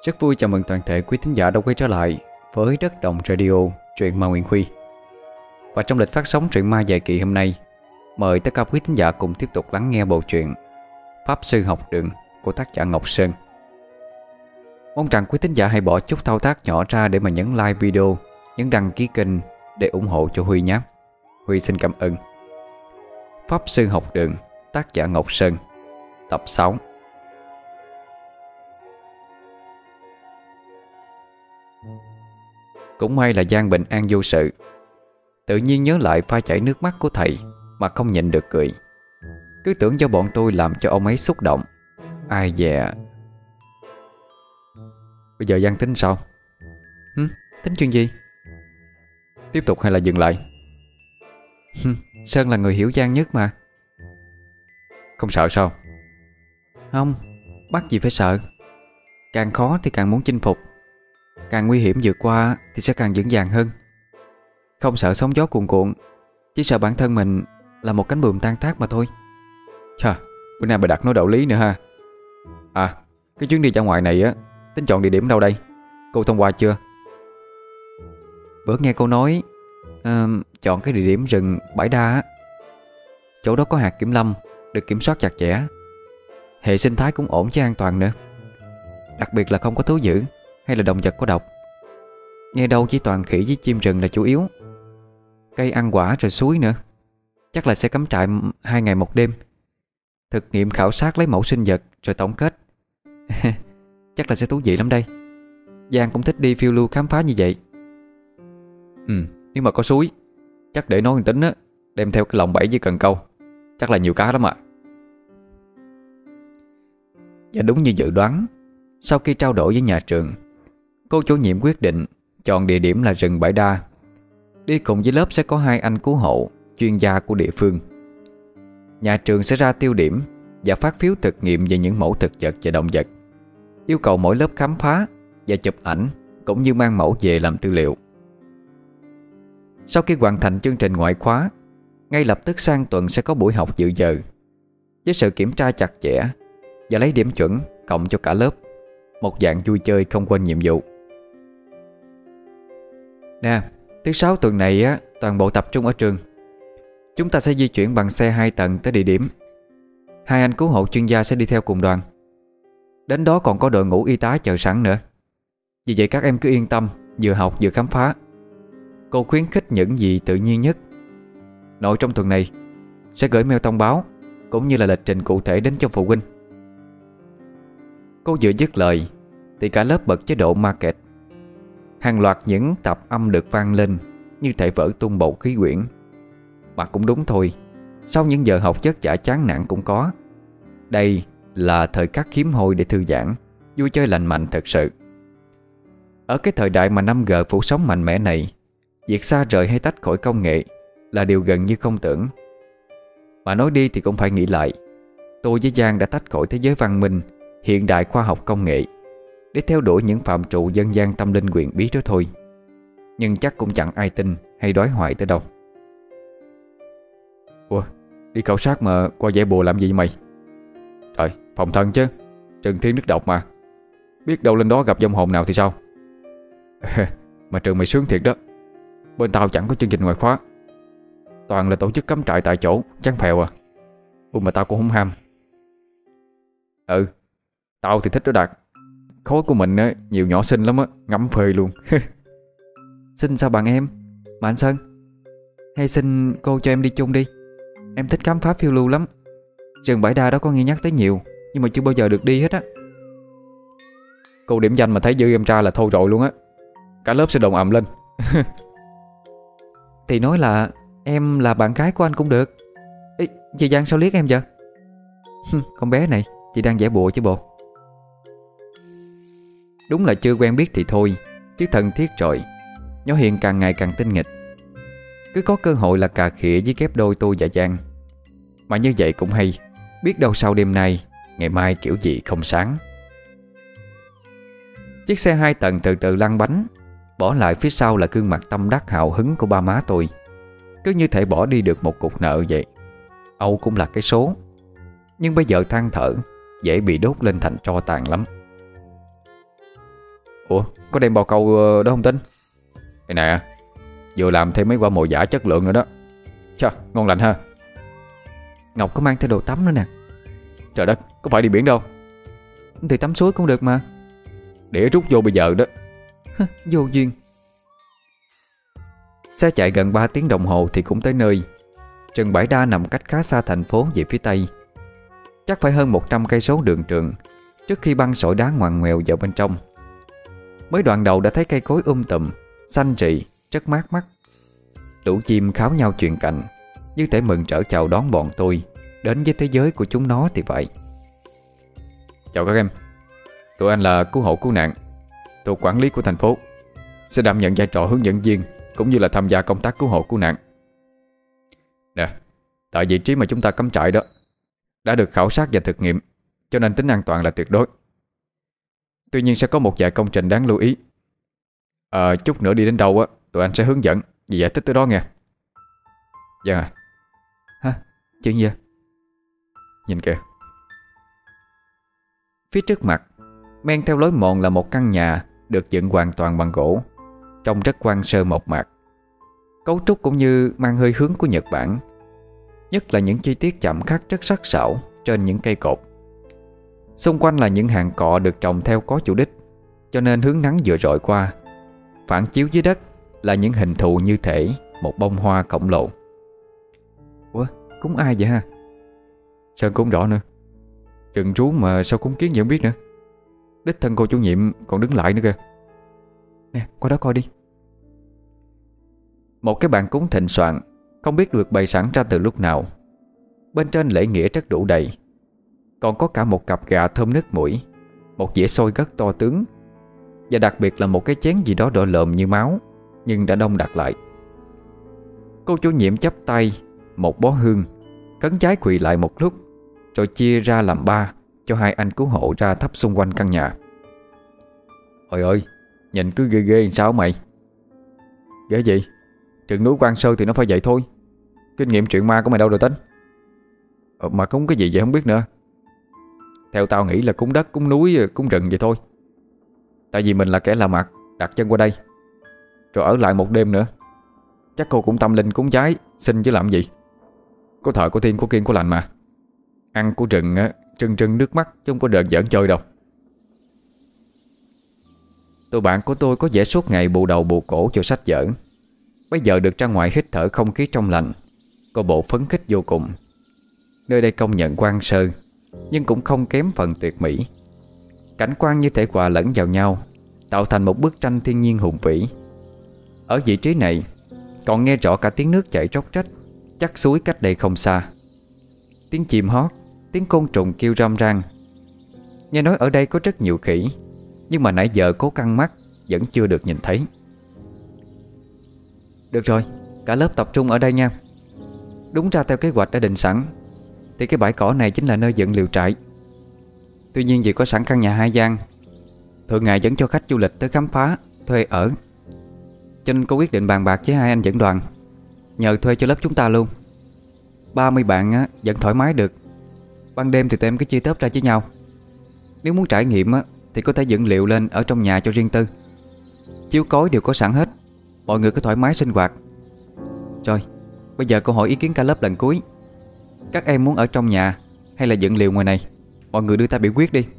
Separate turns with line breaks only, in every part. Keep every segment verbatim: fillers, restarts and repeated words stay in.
Rất vui chào mừng toàn thể quý thính giả đã quay trở lại với Đất Đồng Radio, truyện ma Nguyễn Huy. Và trong lịch phát sóng truyện ma dài kỳ hôm nay, mời tất cả quý thính giả cùng tiếp tục lắng nghe bộ truyện Pháp Sư Học Đường của tác giả Ngọc Sơn. Mong rằng quý thính giả hãy bỏ chút thao tác nhỏ ra để mà nhấn like video, nhấn đăng ký kênh để ủng hộ cho Huy nhé. Huy xin cảm ơn. Pháp Sư Học Đường, tác giả Ngọc Sơn, tập sáu. Cũng may là Giang bình an vô sự. Tự nhiên nhớ lại pha chảy nước mắt của thầy mà không nhịn được cười. Cứ tưởng do bọn tôi làm cho ông ấy xúc động. Ai dè. Bây giờ Giang tính sao? Hứ, tính chuyện gì? Tiếp tục hay là dừng lại? Hứ, Sơn là người hiểu Giang nhất mà. Không sợ sao? Không, bắt gì phải sợ. Càng khó thì càng muốn chinh phục, càng nguy hiểm vượt qua thì sẽ càng vững vàng hơn. Không sợ sóng gió cuồn cuộn, chỉ sợ bản thân mình là một cánh buồm tan tác mà thôi. Chà, bữa nay bà đặt nói đạo lý nữa ha. À, cái chuyến đi ra ngoài này á, tính chọn địa điểm đâu đây? Cô thông qua chưa? Bữa nghe cô nói uh, chọn cái địa điểm rừng Bãi Đa á. Chỗ đó có hạt kiểm lâm, được kiểm soát chặt chẽ. Hệ sinh thái cũng ổn chứ an toàn nữa. Đặc biệt là không có thú dữ hay là động vật có độc. Nghe đâu chỉ toàn khỉ với chim rừng là chủ yếu. Cây ăn quả rồi suối nữa. Chắc là sẽ cắm trại hai ngày một đêm, thực nghiệm khảo sát lấy mẫu sinh vật rồi tổng kết. Chắc là sẽ thú vị lắm đây. Giang cũng thích đi phiêu lưu khám phá như vậy. Ừ, nếu mà có suối, chắc để nói tính á, đem theo cái lồng bẫy với cần câu. Chắc là nhiều cá lắm ạ. Và đúng như dự đoán, sau khi trao đổi với nhà trường, cô chủ nhiệm quyết định chọn địa điểm là rừng Bãi Đa. Đi cùng với lớp sẽ có hai anh cứu hộ chuyên gia của địa phương. Nhà trường sẽ ra tiêu điểm và phát phiếu thực nghiệm về những mẫu thực vật và động vật, yêu cầu mỗi lớp khám phá và chụp ảnh, cũng như mang mẫu về làm tư liệu. Sau khi hoàn thành chương trình ngoại khóa, ngay lập tức sang tuần sẽ có buổi học dự giờ, với sự kiểm tra chặt chẽ và lấy điểm chuẩn cộng cho cả lớp. Một dạng vui chơi không quên nhiệm vụ. Nè, thứ sáu tuần này á, toàn bộ tập trung ở trường. Chúng ta sẽ di chuyển bằng xe hai tầng tới địa điểm. Hai anh cứu hộ chuyên gia sẽ đi theo cùng đoàn. Đến đó còn có đội ngũ y tá chờ sẵn nữa. Vì vậy các em cứ yên tâm, vừa học vừa khám phá. Cô khuyến khích những gì tự nhiên nhất. Nội trong tuần này sẽ gửi mail thông báo, cũng như là lịch trình cụ thể đến cho phụ huynh. Cô vừa dứt lời thì cả lớp bật chế độ market. Hàng loạt những tạp âm được vang lên như thể vỡ tung bầu khí quyển. Mà cũng đúng thôi, sau những giờ học vất vả chán nản cũng có. Đây là thời khắc hiếm hoi để thư giãn, vui chơi lành mạnh thật sự. Ở cái thời đại mà năm G phủ sóng mạnh mẽ này, việc xa rời hay tách khỏi công nghệ là điều gần như không tưởng. Mà nói đi thì cũng phải nghĩ lại. Tôi với Giang đã tách khỏi thế giới văn minh hiện đại khoa học công nghệ để theo đuổi những phạm trù dân gian tâm linh quyền bí đó thôi. Nhưng chắc cũng chẳng ai tin hay đói hoài tới đâu. Ủa, đi khảo sát mà qua dãy bùa làm gì mày? Trời, phòng thân chứ, Trừng Thiên nước độc mà. Biết đâu lên đó gặp vong hồn nào thì sao? Mà trường mày sướng thiệt đó. Bên tao chẳng có chương trình ngoại khóa, toàn là tổ chức cắm trại tại chỗ, chán phèo à. Ủa mà tao cũng không ham. Ừ, tao thì thích đó Đạt. Khối của mình á, nhiều nhỏ xinh lắm á, ngắm phê luôn. Xinh sao bạn em? Mà anh Sơn, hay xin cô cho em đi chung đi. Em thích khám phá phiêu lưu lắm. Rừng Bãi Đa đó có nghe nhắc tới nhiều, nhưng mà chưa bao giờ được đi hết á. Cô điểm danh mà thấy dư em ra là thôi rồi luôn á. Cả lớp sẽ đồng ầm lên. Thì nói là em là bạn gái của anh cũng được. Ê, chị Giang sao liếc em vậy? Con bé này, chị đang giả bộ chứ bộ. Đúng là chưa quen biết thì thôi, chứ thân thiết rồi. Nhỏ Hiền càng ngày càng tinh nghịch. Cứ có cơ hội là cà khịa với kép đôi tôi và Giang. Mà như vậy cũng hay. Biết đâu sau đêm nay, ngày mai kiểu gì không sáng. Chiếc xe hai tầng từ từ lăn bánh. Bỏ lại phía sau là gương mặt tâm đắc hào hứng của ba má tôi. Cứ như thể bỏ đi được một cục nợ vậy. Âu cũng là cái số. Nhưng bây giờ than thở dễ bị đốt lên thành tro tàn lắm. Ủa, có đem bò câu ờ, đó không Tính? Cái nè, vừa làm thêm mấy quả mồi giả chất lượng nữa đó. Chà, ngon lành ha.
Ngọc có mang theo đồ tắm nữa nè.
Trời đất, có phải đi biển đâu?
Thì tắm suối cũng được mà.
Để rút vô bây giờ đó.
Vô duyên.
Xe chạy gần ba tiếng đồng hồ thì cũng tới nơi. Rừng Bãi Đa nằm cách khá xa thành phố về phía tây, chắc phải hơn một trăm cây số đường trường trước khi băng sỏi đá ngoằn ngoèo vào bên trong. Mới đoạn đầu đã thấy cây cối um tùm, xanh rì, rất mát mắt. Lũ chim kháo nhau chuyện cành, như thể mừng trở chào đón bọn tôi đến với thế giới của chúng nó thì vậy. Chào các em, tụi anh là cứu hộ cứu nạn thuộc quản lý của thành phố, sẽ đảm nhận vai trò hướng dẫn viên cũng như là tham gia công tác cứu hộ cứu nạn. Nè, tại vị trí mà chúng ta cắm trại đó đã được khảo sát và thực nghiệm, cho nên tính an toàn là tuyệt đối. Tuy nhiên sẽ có một vài công trình đáng lưu ý. à, Chút nữa đi đến đâu á, tụi anh sẽ hướng dẫn và giải thích tới đó nghe. Dạ à.
Hả? Chuyện gì?
Nhìn kìa.
Phía trước mặt, men theo lối mòn là một căn nhà được dựng hoàn toàn bằng gỗ, trông rất quan sơ mộc mạc. Cấu trúc cũng như mang hơi hướng của Nhật Bản, nhất là những chi tiết chạm khắc rất sắc sảo trên những cây cột. Xung quanh là những hàng cọ được trồng theo có chủ đích, cho nên hướng nắng vừa rọi qua, phản chiếu dưới đất là những hình thù như thể một bông hoa khổng lồ.
Ủa, cúng ai vậy ha? Sơn cũng rõ nữa. Rừng rú mà sao cúng kiến vậy không biết nữa. Đích thân cô chủ nhiệm còn đứng lại nữa kìa.
Nè, qua đó coi đi.
Một cái bàn cúng thịnh soạn, không biết được bày sẵn ra từ lúc nào. Bên trên lễ nghĩa rất đủ đầy, còn có cả một cặp gà thơm nức mũi, một dĩa xôi rất to tướng, và đặc biệt là một cái chén gì đó đỏ lợm như máu, nhưng đã đông đặt lại. Cô chủ nhiệm chắp tay một bó hương, cấn trái quỳ lại một lúc, rồi chia ra làm ba cho hai anh cứu hộ ra thắp xung quanh căn nhà. Ôi ơi, nhìn cứ ghê ghê làm sao mày? Ghê gì? Rừng núi Quan Sơ thì nó phải vậy thôi. Kinh nghiệm chuyện ma của mày đâu rồi Tính? ờ, Mà cúng cái gì vậy không biết nữa. Theo tao nghĩ là cúng đất, cúng núi, cúng rừng vậy thôi. Tại vì mình là kẻ lạ mặt đặt chân qua đây, rồi ở lại một đêm nữa. Chắc cô cũng tâm linh cúng trái, xin chứ làm gì. Có thợ có thiên có kiên có lành mà. Ăn của rừng á, trưng trưng nước mắt chứ không có đợt giỡn chơi đâu. Tụi bạn của tôi có vẻ suốt ngày bù đầu bù cổ cho sách vở, bây giờ được ra ngoài hít thở không khí trong lành, có bộ phấn khích vô cùng. Nơi đây công nhận hoang sơ, nhưng cũng không kém phần tuyệt mỹ. Cảnh quan như thể hòa lẫn vào nhau, tạo thành một bức tranh thiên nhiên hùng vĩ. Ở vị trí này còn nghe rõ cả tiếng nước chảy róc rách chắc suối cách đây không xa, tiếng chim hót, tiếng côn trùng kêu râm ran. Nghe nói ở đây có rất nhiều khỉ, nhưng mà nãy giờ cố căng mắt vẫn chưa được nhìn thấy.
Được rồi, cả lớp tập trung ở đây nha. Đúng ra theo kế hoạch đã định sẵn thì cái bãi cỏ này chính là nơi dựng liều trại. Tuy nhiên vì có sẵn căn nhà hai gian, thường ngày vẫn cho khách du lịch tới khám phá, thuê ở, cho nên cô quyết định bàn bạc với hai anh dẫn đoàn, nhờ thuê cho lớp chúng ta luôn. Ba mươi bạn á, vẫn thoải mái được. Ban đêm thì tụi em cứ chia tớp ra với nhau. Nếu muốn trải nghiệm á, thì có thể dựng liệu lên ở trong nhà cho riêng tư. Chiếu cối đều có sẵn hết, mọi người cứ thoải mái sinh hoạt. Rồi, bây giờ câu hỏi ý kiến cả lớp lần cuối. Các em muốn ở trong nhà hay là dựng liều ngoài này? Mọi người đưa ta biểu quyết đi.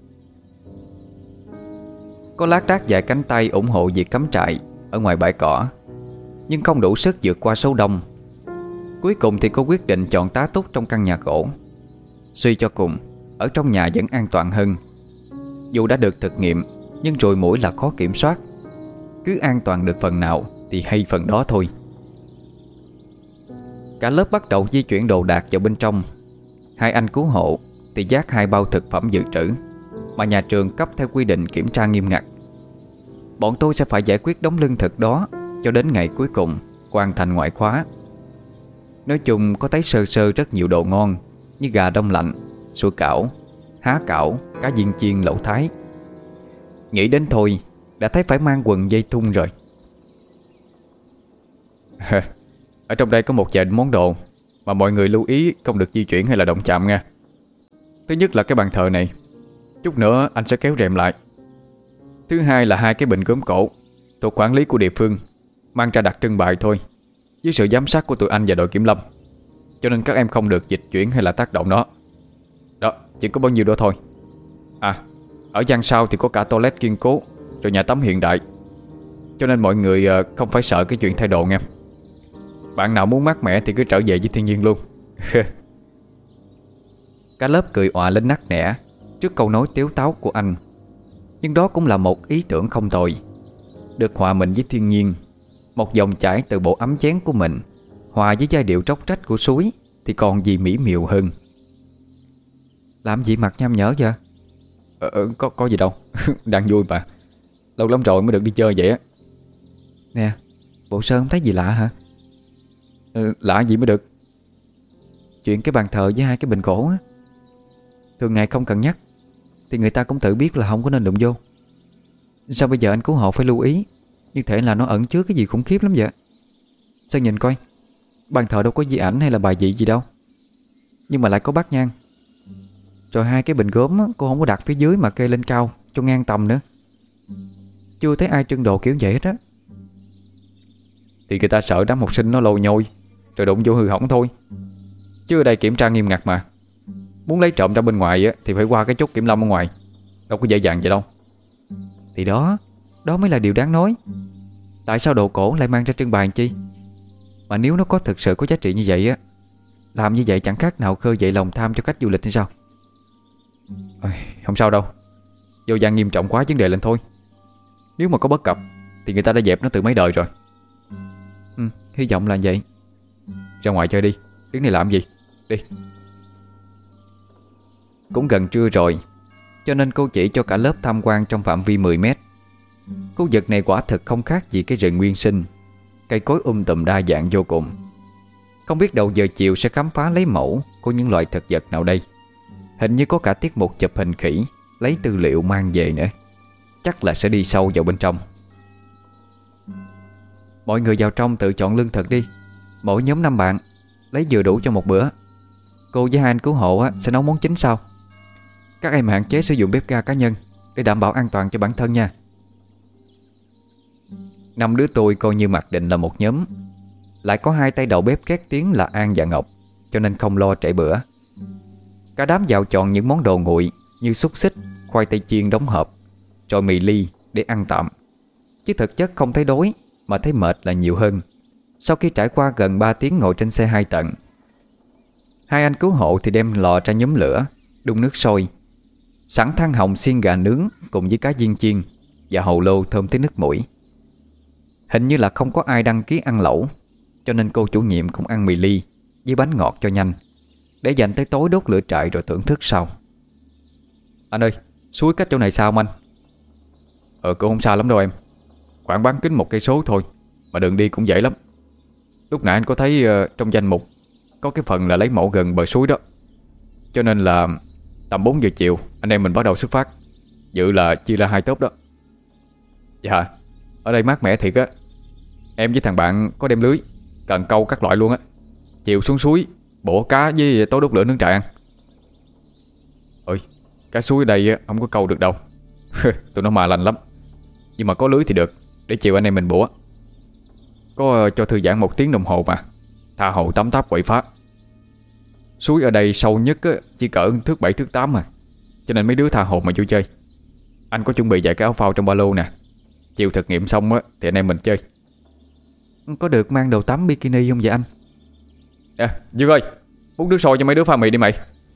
Có lác đác vài cánh tay ủng hộ việc cắm trại ở ngoài bãi cỏ, nhưng không đủ sức vượt qua số đông. Cuối cùng thì cô quyết định chọn tá túc trong căn nhà gỗ. Suy cho cùng, ở trong nhà vẫn an toàn hơn. Dù đã được thực nghiệm, nhưng ruồi muỗi là khó kiểm soát. Cứ an toàn được phần nào thì hay phần đó thôi. Cả lớp bắt đầu di chuyển đồ đạc vào bên trong. Hai anh cứu hộ thì vác hai bao thực phẩm dự trữ mà nhà trường cấp theo quy định kiểm tra nghiêm ngặt. Bọn tôi sẽ phải giải quyết đống lương thực đó cho đến ngày cuối cùng hoàn thành ngoại khóa. Nói chung có thấy sơ sơ rất nhiều đồ ngon, như gà đông lạnh, sủi cảo, há cảo, cá viên chiên lẩu thái. Nghĩ đến thôi đã thấy phải mang quần dây thun rồi.
Ở trong đây có một vài món đồ mà mọi người lưu ý không được di chuyển hay là động chạm nha. Thứ nhất là cái bàn thờ này, chút nữa anh sẽ kéo rèm lại. Thứ hai là hai cái bình gốm cổ thuộc quản lý của địa phương, mang ra đặt trưng bày thôi, dưới sự giám sát của tụi anh và đội kiểm lâm. Cho nên các em không được dịch chuyển hay là tác động nó. Đó, chỉ có bao nhiêu đó thôi. À, ở gian sau thì có cả toilet kiên cố, rồi nhà tắm hiện đại. Cho nên mọi người không phải sợ cái chuyện thay đồ nha. Bạn nào muốn mát mẻ thì cứ trở về với thiên nhiên luôn.
Cả lớp cười òa lên nắc nẻ trước câu nói tiếu táo của anh. Nhưng đó cũng là một ý tưởng không tồi. Được hòa mình với thiên nhiên, một dòng chảy từ bộ ấm chén của mình hòa với giai điệu tróc trách của suối thì còn gì mỹ miều hơn. Làm gì mặt nham nhở vậy?
Ờ, ờ có, có gì đâu. Đang vui mà. Lâu lắm rồi mới được đi chơi vậy á.
Nè, bộ Sơn không thấy gì lạ hả?
ờ, Lạ gì mới được?
Chuyện cái bàn thờ với hai cái bình gỗ á, thường ngày không cần nhắc thì người ta cũng tự biết là không có nên đụng vô. Sao bây giờ anh cứu hộ phải lưu ý? Như thể là nó ẩn chứa cái gì khủng khiếp lắm vậy. Sao nhìn coi, bàn thờ đâu có di ảnh hay là bài vị gì đâu, nhưng mà lại có bát nhang. Rồi hai cái bình gốm á, cô không có đặt phía dưới mà kê lên cao cho ngang tầm nữa. Chưa thấy ai trưng đồ kiểu vậy hết á.
Thì người ta sợ đám học sinh nó lôi nhôi rồi đụng vô hư hỏng thôi. Chứ ở đây kiểm tra nghiêm ngặt mà. Muốn lấy trộm ra bên ngoài á, thì phải qua cái chốt kiểm lâm ở ngoài. Đâu có dễ dàng vậy đâu.
Thì đó, đó mới là điều đáng nói. Tại sao đồ cổ lại mang ra trưng bày chi? Mà nếu nó có thực sự có giá trị như vậy á, làm như vậy chẳng khác nào khơi dậy lòng tham cho khách du lịch hay sao?
Ôi, không sao đâu. Vô gian nghiêm trọng quá vấn đề lên thôi. Nếu mà có bất cập thì người ta đã dẹp nó từ mấy đời rồi.
Ừ, hy vọng là vậy.
Ra ngoài chơi đi, đứng này làm gì? Đi.
Cũng gần trưa rồi, cho nên cô chỉ cho cả lớp tham quan trong phạm vi mười mét. Khu vực này quả thực không khác gì cái rừng nguyên sinh. Cây cối um tùm đa dạng vô cùng. Không biết đầu giờ chiều sẽ khám phá lấy mẫu của những loại thực vật nào đây. Hình như có cả tiết mục chụp hình khỉ, lấy tư liệu mang về nữa. Chắc là sẽ đi sâu vào bên trong. Mọi người vào trong tự chọn lương thực đi. Mỗi nhóm năm bạn, lấy vừa đủ cho một bữa. Cô với hai anh cứu hộ á, sẽ nấu món chính sau. Các em hạn chế sử dụng bếp ga cá nhân để đảm bảo an toàn cho bản thân nha. Năm đứa tôi coi như mặc định là một nhóm. Lại có hai tay đầu bếp két tiếng là An và Ngọc, cho nên không lo trễ bữa. Cả đám vào chọn những món đồ nguội như xúc xích, khoai tây chiên đóng hộp, rồi mì ly để ăn tạm. Chứ thực chất không thấy đói, mà thấy mệt là nhiều hơn. Sau khi trải qua gần ba tiếng ngồi trên xe hai tầng, hai anh cứu hộ thì đem lò ra nhóm lửa, đun nước sôi, sẵn than hồng xiên gà nướng cùng với cá viên chiên và hàu lô thơm tới nước mũi. Hình như là không có ai đăng ký ăn lẩu, cho nên cô chủ nhiệm cũng ăn mì ly với bánh ngọt cho nhanh, để dành tới tối đốt lửa trại rồi thưởng thức sau.
Anh ơi, suối cách chỗ này sao không anh? Ờ, cũng không xa lắm đâu em. Khoảng bán kính một cây số thôi, mà đường đi cũng dễ lắm. Lúc nãy anh có thấy uh, trong danh mục có cái phần là lấy mẫu gần bờ suối đó. Cho nên là tầm bốn giờ chiều anh em mình bắt đầu xuất phát. Dự là chia ra hai tốp đó. Dạ, ở đây mát mẻ thiệt á. Em với thằng bạn có đem lưới, cần câu các loại luôn á. Chiều xuống suối bổ cá với tối đốt lửa nướng trại ăn. Ôi, cá suối ở đây á, không có câu được đâu. Tụi nó mà lành lắm. Nhưng mà có lưới thì được, để chiều anh em mình bủa. Có uh, cho thư giãn một tiếng đồng hồ mà. Tha hồ tắm táp quậy phá. Suối ở đây sâu nhất á, chỉ cỡ thước bảy thước tám mà. Cho nên mấy đứa tha hồ mà vui chơi. Anh có chuẩn bị vài cái áo phao trong ba lô nè. Chiều thực nghiệm xong á thì anh em mình chơi.
Có được mang đồ tắm bikini không vậy anh?
À, Dương ơi, uống nước sôi cho mấy đứa pha mì đi mày.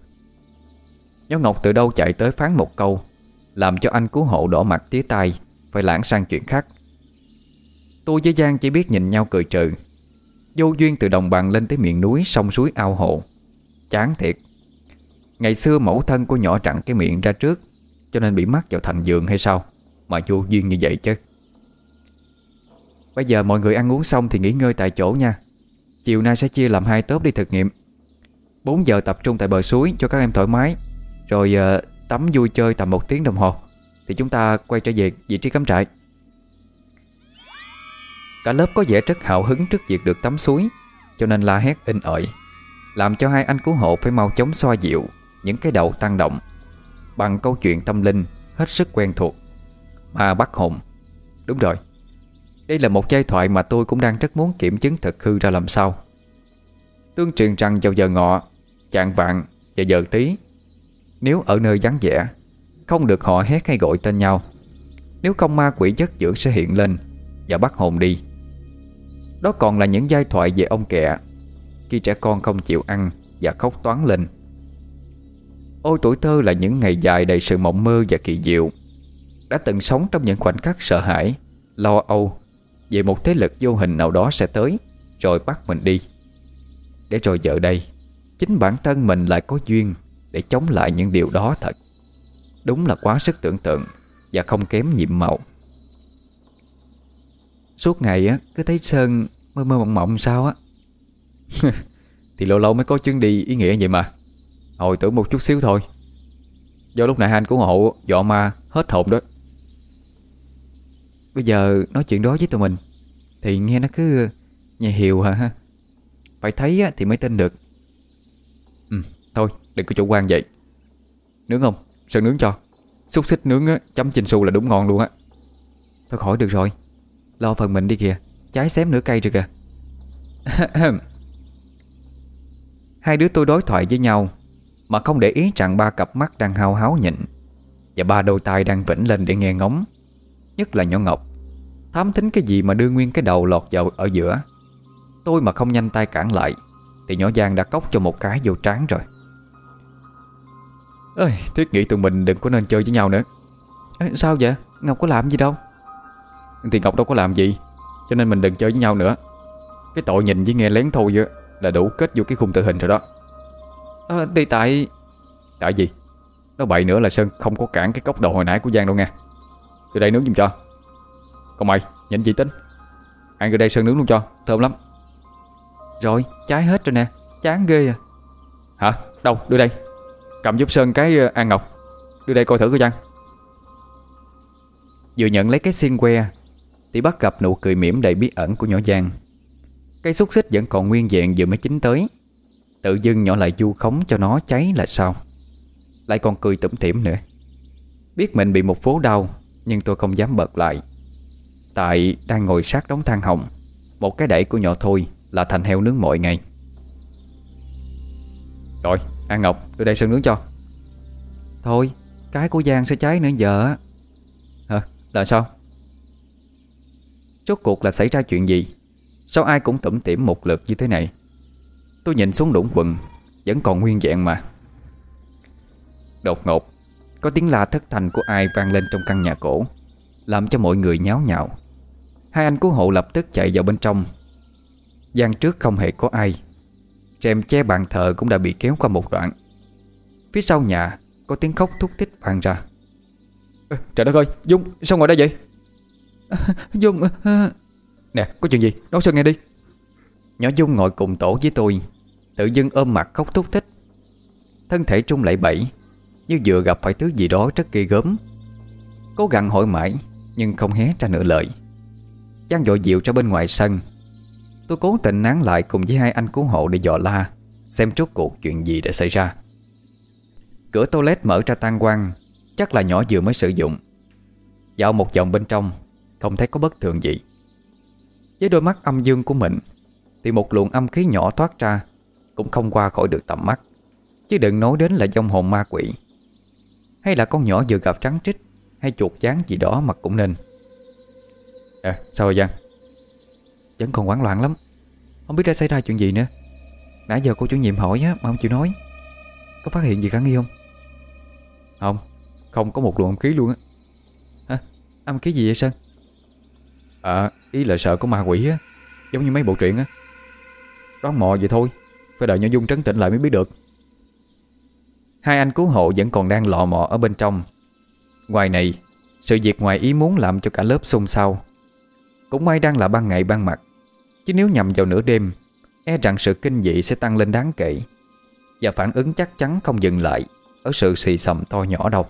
Nhó Ngọc từ đâu chạy tới phán một câu, làm cho anh cứu hộ đỏ mặt tía tai, phải lảng sang chuyện khác. Tôi với Giang chỉ biết nhìn nhau cười trừ. Vô duyên từ đồng bằng lên tới miệng núi sông suối ao hồ, chán thiệt. Ngày xưa mẫu thân của nhỏ chặn cái miệng ra trước, cho nên bị mắc vào thành giường hay sao mà vô duyên như vậy chứ. Bây giờ mọi người ăn uống xong thì nghỉ ngơi tại chỗ nha. Chiều nay sẽ chia làm hai tốp đi thực nghiệm. Bốn giờ tập trung tại bờ suối cho các em thoải mái. Rồi uh, tắm vui chơi tầm một tiếng đồng hồ thì chúng ta quay trở về vị trí cắm trại. Cả lớp có vẻ rất hào hứng trước việc được tắm suối, cho nên la hét inh ỏi, làm cho hai anh cứu hộ phải mau chóng xoa dịu những cái đầu tăng động bằng câu chuyện tâm linh hết sức quen thuộc. Ma bắt hồn. Đúng rồi, đây là một giai thoại mà tôi cũng đang rất muốn kiểm chứng thực hư ra làm sao. Tương truyền rằng vào giờ ngọ, chạng vạng và giờ tí, nếu ở nơi vắng vẻ, không được họ hét hay gọi tên nhau. Nếu không, ma quỷ giấc dưỡng sẽ hiện lên và bắt hồn đi. Đó còn là những giai thoại về ông Kẹ khi trẻ con không chịu ăn và khóc toáng lên. Ôi tuổi thơ là những ngày dài đầy sự mộng mơ và kỳ diệu. Đã từng sống trong những khoảnh khắc sợ hãi, lo âu về một thế lực vô hình nào đó sẽ tới rồi bắt mình đi. Để rồi giờ đây, chính bản thân mình lại có duyên để chống lại những điều đó thật. Đúng là quá sức tưởng tượng và không kém nhiệm màu. Suốt ngày á cứ thấy Sơn mơ mơ mộng mộng sao á. Thì lâu lâu mới có chuyến đi ý nghĩa vậy mà. Hồi tưởng một chút xíu thôi. Do lúc nãy anh cứu hộ dọ ma hết hồn đó. Bây giờ nói chuyện đó với tụi mình thì nghe nó cứ nhẹ hiều hả. Phải thấy á, thì mới tin được. Ừ, thôi đừng có chủ quan vậy. Nướng không? Sơn nướng cho. Xúc xích nướng á, chấm chinh su là đúng ngon luôn á. Thôi khỏi được rồi, lo phần mình đi kìa. Trái xém nửa cây rồi kìa. Hai đứa tôi đối thoại với nhau mà không để ý rằng ba cặp mắt đang hao háo nhịn và ba đôi tai đang vĩnh lên để nghe ngóng. Nhất là nhỏ Ngọc, thám thính cái gì mà đưa nguyên cái đầu lọt vào ở giữa. Tôi mà không nhanh tay cản lại thì nhỏ Giang đã cốc cho một cái vô trán rồi. Ơi, thiết nghĩ tụi mình đừng có nên chơi với nhau nữa. Ê, sao vậy? Ngọc có làm gì đâu. Thì Ngọc đâu có làm gì, cho nên mình đừng chơi với nhau nữa. Cái tội nhìn với nghe lén thôi á là đủ kết vô cái khung tử hình rồi đó. À, thì tại... Tại gì? Nó bậy nữa là Sơn không có cản cái cốc đầu hồi nãy của Giang đâu nha. Từ đây nướng giùm cho. Còn mày, nhìn chị tính. Ăn từ đây Sơn nướng luôn cho, thơm lắm. Rồi, cháy hết rồi nè, chán ghê à. Hả? Đâu, đưa đây. Cầm giúp Sơn cái uh, An Ngọc. Đưa đây coi thử coi Giang. Vừa nhận lấy cái xiên que thì bắt gặp nụ cười mỉm đầy bí ẩn của nhỏ Giang. Cây xúc xích vẫn còn nguyên vẹn vừa mới chín tới. Tự dưng nhỏ lại vu khống cho nó cháy là sao. Lại còn cười tủm tỉm nữa. Biết mình bị một phố đau, nhưng tôi không dám bật lại. Tại đang ngồi sát đống than hồng, một cái đẩy của nhỏ thôi là thành heo nướng mọi ngày. Rồi, An Ngọc, đưa đây Sơn nướng cho. Thôi, cái của Giang sẽ cháy nữa giờ á. Hả? Là sao? Rốt cuộc là xảy ra chuyện gì? Sao ai cũng tủm tỉm một lượt như thế này? Tôi nhìn xuống đũng quần, vẫn còn nguyên vẹn mà. Đột ngột, có tiếng la thất thanh của ai vang lên trong căn nhà cổ, làm cho mọi người nháo nhào. Hai anh cứu hộ lập tức chạy vào bên trong. Gian trước không hề có ai. Rèm che bàn thờ cũng đã bị kéo qua một đoạn. Phía sau nhà có tiếng khóc thúc thích vang ra. À, trời đất ơi, Dung, sao ngồi đây vậy? À, Dung à... Nè, có chuyện gì? Nói Sơn nghe đi. Nhỏ Dung ngồi cùng tổ với tôi, tự dưng ôm mặt khóc thúc thích. Thân thể trung lẩy bẩy, như vừa gặp phải thứ gì đó rất ghê gớm. Cố gắng hỏi mãi nhưng không hé ra nửa lời. Giang dội dịu ra bên ngoài sân. Tôi cố tình nán lại cùng với hai anh cứu hộ để dò la, xem rốt cuộc chuyện gì đã xảy ra. Cửa toilet mở ra tang quang, chắc là nhỏ vừa mới sử dụng. Dạo một vòng bên trong, không thấy có bất thường gì. Với đôi mắt âm dương của mình thì một luồng âm khí nhỏ thoát ra cũng không qua khỏi được tầm mắt, chứ đừng nói đến là vong hồn ma quỷ. Hay là con nhỏ vừa gặp trắng trích hay chuột dáng gì đó mà cũng nên. À, sao rồi Giang? Vẫn còn hoảng loạn lắm, không biết đã xảy ra chuyện gì nữa. Nãy giờ cô chủ nhiệm hỏi á mà không chịu nói. Có phát hiện gì khả nghi không? Không, không có một luồng âm khí luôn á. Hả? Âm khí gì vậy Sơn? À, ý là sợ có ma quỷ á, giống như mấy bộ truyện á. Đoán mò vậy thôi, phải đợi nhỏ Dung trấn tĩnh lại mới biết được. Hai anh cứu hộ vẫn còn đang lò mò ở bên trong. Ngoài này, sự việc ngoài ý muốn làm cho cả lớp xôn xao. Cũng may đang là ban ngày ban mặt, chứ nếu nhầm vào nửa đêm, e rằng sự kinh dị sẽ tăng lên đáng kể. Và phản ứng chắc chắn không dừng lại ở sự xì xầm to nhỏ đâu.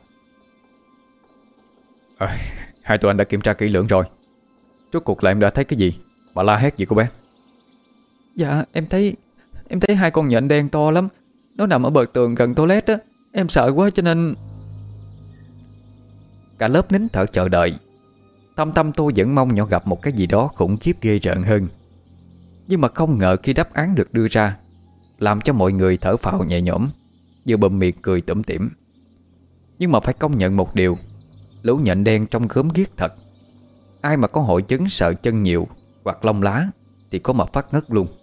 À, hai tụi anh đã kiểm tra kỹ lưỡng rồi. Rốt cuộc là em đã thấy cái gì mà la hét gì cô bé? Dạ em thấy Em thấy hai con nhện đen to lắm. Nó nằm ở bờ tường gần toilet á. Em sợ quá cho nên... Cả lớp nín thở chờ đợi Thâm tâm tôi vẫn mong nhỏ gặp một cái gì đó khủng khiếp ghê rợn hơn. Nhưng mà không ngờ khi đáp án được đưa ra, làm cho mọi người thở phào nhẹ nhõm, vừa bụm miệng cười tủm tỉm. Nhưng mà phải công nhận một điều, lũ nhện đen trông gớm ghiếc thật. Ai mà có hội chứng sợ chân nhiều hoặc lông lá thì có mà phát ngất luôn.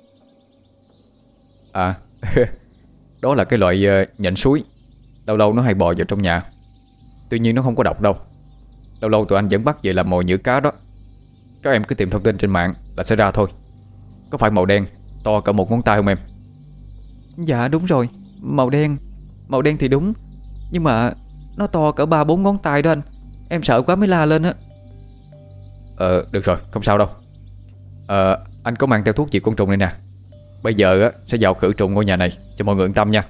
À đó là cái loại uh, nhện suối. Lâu lâu nó hay bò vào trong nhà. Tuy nhiên nó không có độc đâu. Lâu lâu tụi anh vẫn bắt về làm mồi nhử cá đó. Các em cứ tìm thông tin trên mạng là sẽ ra thôi. Có phải màu đen to cỡ một ngón tay không em?
Dạ đúng rồi. Màu đen. Màu đen thì đúng. Nhưng mà nó to cỡ ba bốn ngón tay đó anh. Em sợ quá mới la lên á.
Ờ được rồi, không sao đâu. Ờ anh có mang theo thuốc diệt côn trùng này nè. Bây giờ á, sẽ vào khử trùng ngôi nhà này cho mọi người yên tâm nha.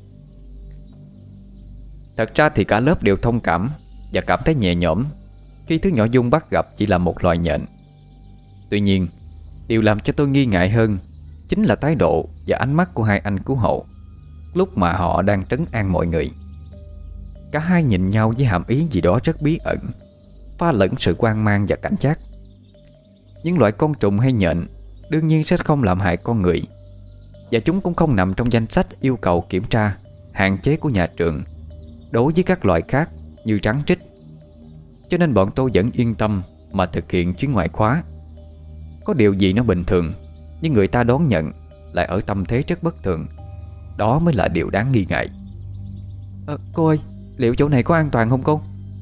Thật ra thì cả lớp đều thông cảm và cảm thấy nhẹ nhõm khi thứ nhỏ Dung bắt gặp chỉ là một loài nhện. Tuy nhiên, điều làm cho tôi nghi ngại hơn chính là thái độ và ánh mắt của hai anh cứu hộ lúc mà họ đang trấn an mọi người. Cả hai nhìn nhau với hàm ý gì đó rất bí ẩn, pha lẫn sự hoang mang và cảnh giác. Những loại côn trùng hay nhện đương nhiên sẽ không làm hại con người, và chúng cũng không nằm trong danh sách yêu cầu kiểm tra, hạn chế của nhà trường đối với các loại khác như rắn rít. Cho nên bọn tôi vẫn yên tâm mà thực hiện chuyến ngoại khóa. Có điều gì nó bình thường, nhưng người ta đón nhận lại ở tâm thế rất bất thường. Đó mới là điều đáng nghi ngại. à, Cô ơi, liệu chỗ này có an toàn không cô?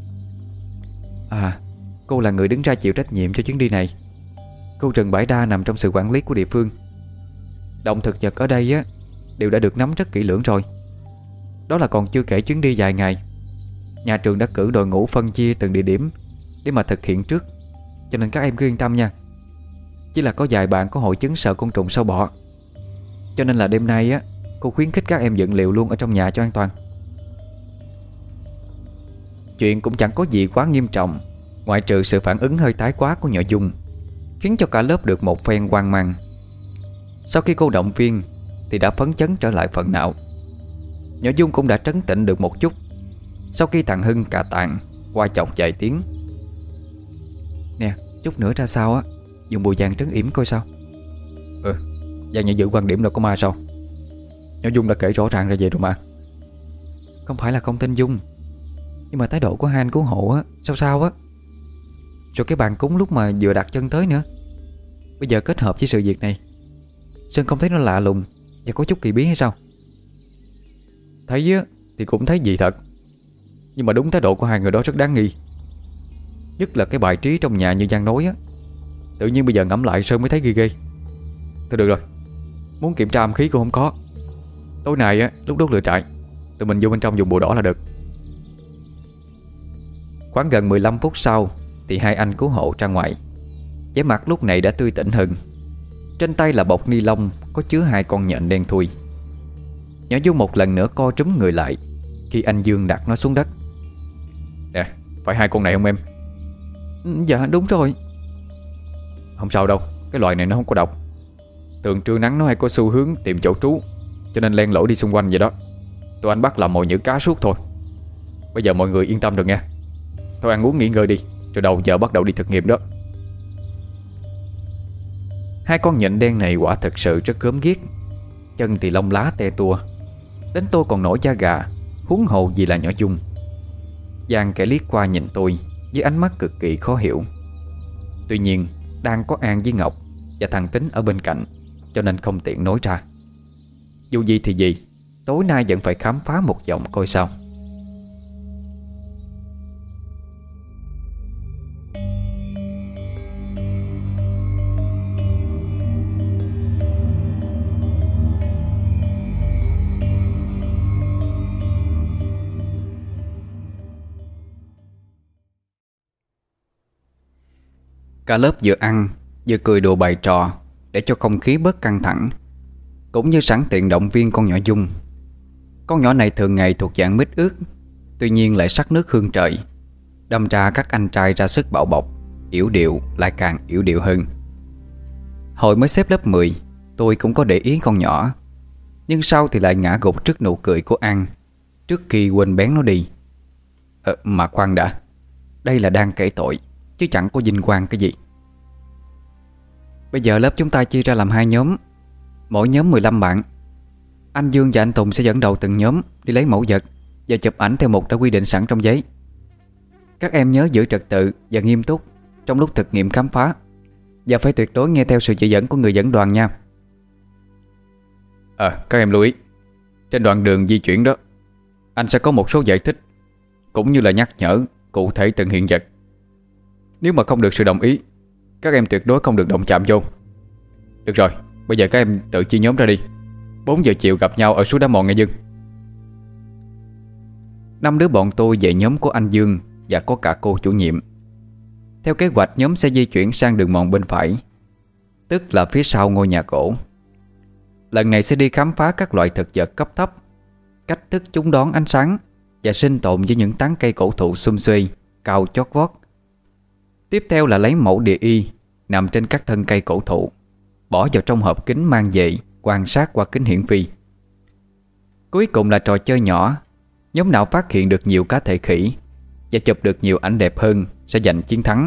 À, cô là người đứng ra chịu trách nhiệm cho chuyến đi này. Khu rừng Bãi Đa nằm trong sự quản lý của địa phương. Động thực vật ở đây á đều đã được nắm rất kỹ lưỡng rồi. Đó là còn chưa kể chuyến đi dài ngày. Nhà trường đã cử đội ngũ phân chia từng địa điểm để mà thực hiện trước, cho nên các em cứ yên tâm nha. Chỉ là có vài bạn có hội chứng sợ côn trùng sâu bọ, cho nên là đêm nay á cô khuyến khích các em dựng lều luôn ở trong nhà cho an toàn. Chuyện cũng chẳng có gì quá nghiêm trọng, ngoại trừ sự phản ứng hơi tái quá của nhỏ Dung, khiến cho cả lớp được một phen hoang mang. Sau khi cô động viên thì đã phấn chấn trở lại phần nào. Nhỏ Dung cũng đã trấn tĩnh được một chút sau khi thằng Hưng cà tàng qua chọc vài tiếng. Nè, chút nữa ra sao á dùng bùi vàng trấn yểm coi sao.
Ừ, Giang nhận giữ quan điểm đâu có ma sao. Nhỏ Dung đã kể rõ ràng ra vậy rồi mà.
Không phải là không tin Dung, nhưng mà thái độ của hai anh cứu hộ á sao sao á. Rồi cái bàn cúng lúc mà vừa đặt chân tới nữa. Bây giờ kết hợp với sự việc này, Sơn không thấy nó lạ lùng và có chút kỳ bí hay sao?
Thấy á thì cũng thấy gì thật. Nhưng mà đúng thái độ của hai người đó rất đáng nghi. Nhất là cái bài trí trong nhà như Giang nói á. Tự nhiên bây giờ ngẫm lại Sơn mới thấy ghê ghê. Thôi được rồi, muốn kiểm tra âm khí cũng không có. Tối nay á lúc đốt lửa trại, tụi mình vô bên trong dùng bùa đỏ là được.
Khoảng gần mười lăm phút sau thì hai anh cứu hộ ra ngoài. Vẻ mặt lúc này đã tươi tỉnh hơn. Trên tay là bọc ni lông có chứa hai con nhện đen thui. Nhỏ Dung một lần nữa co trúm người lại khi anh Dương đặt nó xuống đất.
Nè, phải hai con này không em?
Dạ đúng rồi.
Không sao đâu, cái loại này nó không có độc. Thường trưa nắng nó hay có xu hướng tìm chỗ trú, cho nên len lỏi đi xung quanh vậy đó. Tụi anh bắt làm mồi nhử cá suốt thôi. Bây giờ mọi người yên tâm được nha. Thôi ăn uống nghỉ ngơi đi, rồi đầu giờ bắt đầu đi thực nghiệm đó.
Hai con nhện đen này quả thật sự rất gớm ghiếc. Chân thì lông lá te tua, đến tôi còn nổi da gà, huống hồ gì là nhỏ Dung. Giang kẻ liếc qua nhìn tôi với ánh mắt cực kỳ khó hiểu. Tuy nhiên đang có An với Ngọc và thằng Tính ở bên cạnh, cho nên không tiện nói ra. Dù gì thì gì, tối nay vẫn phải khám phá một vòng coi sao. Cả lớp vừa ăn vừa cười đùa bày trò để cho không khí bớt căng thẳng, cũng như sẵn tiện động viên con nhỏ Dung. Con nhỏ này thường ngày thuộc dạng mít ướt, tuy nhiên lại sắc nước hương trời, đâm ra các anh trai ra sức bảo bọc, yểu điệu lại càng yểu điệu hơn. Hồi mới xếp lớp mười, tôi cũng có để ý con nhỏ, nhưng sau thì lại ngã gục trước nụ cười của An trước khi quên bén nó đi. Ờ, mà khoan đã, đây là đang kể tội chứ chẳng có vinh quang cái gì. Bây giờ lớp chúng ta chia ra làm hai nhóm, mỗi nhóm mười lăm bạn. Anh Dương và anh Tùng sẽ dẫn đầu từng nhóm đi lấy mẫu vật và chụp ảnh theo mục đã quy định sẵn trong giấy. Các em nhớ giữ trật tự và nghiêm túc trong lúc thực nghiệm khám phá, và phải tuyệt đối nghe theo sự chỉ dẫn của người dẫn đoàn nha.
À, các em lưu ý, trên đoạn đường di chuyển đó, anh sẽ có một số giải thích cũng như là nhắc nhở cụ thể từng hiện vật. Nếu mà không được sự đồng ý, các em tuyệt đối không được động chạm vô. Được rồi, bây giờ các em tự chia nhóm ra đi. Bốn giờ chiều gặp nhau ở suối Đá Mòn nghe Dương.
Năm đứa bọn tôi về nhóm của anh Dương và có cả cô chủ nhiệm. Theo kế hoạch, nhóm sẽ di chuyển sang đường mòn bên phải, tức là phía sau ngôi nhà cổ. Lần này sẽ đi khám phá các loại thực vật cấp thấp, cách thức chúng đón ánh sáng và sinh tồn với những tán cây cổ thụ sum xuê cao chót vót. Tiếp theo là lấy mẫu địa y nằm trên các thân cây cổ thụ, bỏ vào trong hộp kính mang về quan sát qua kính hiển vi. Cuối cùng là trò chơi nhỏ. Nhóm nào phát hiện được nhiều cá thể khỉ và chụp được nhiều ảnh đẹp hơn sẽ giành chiến thắng.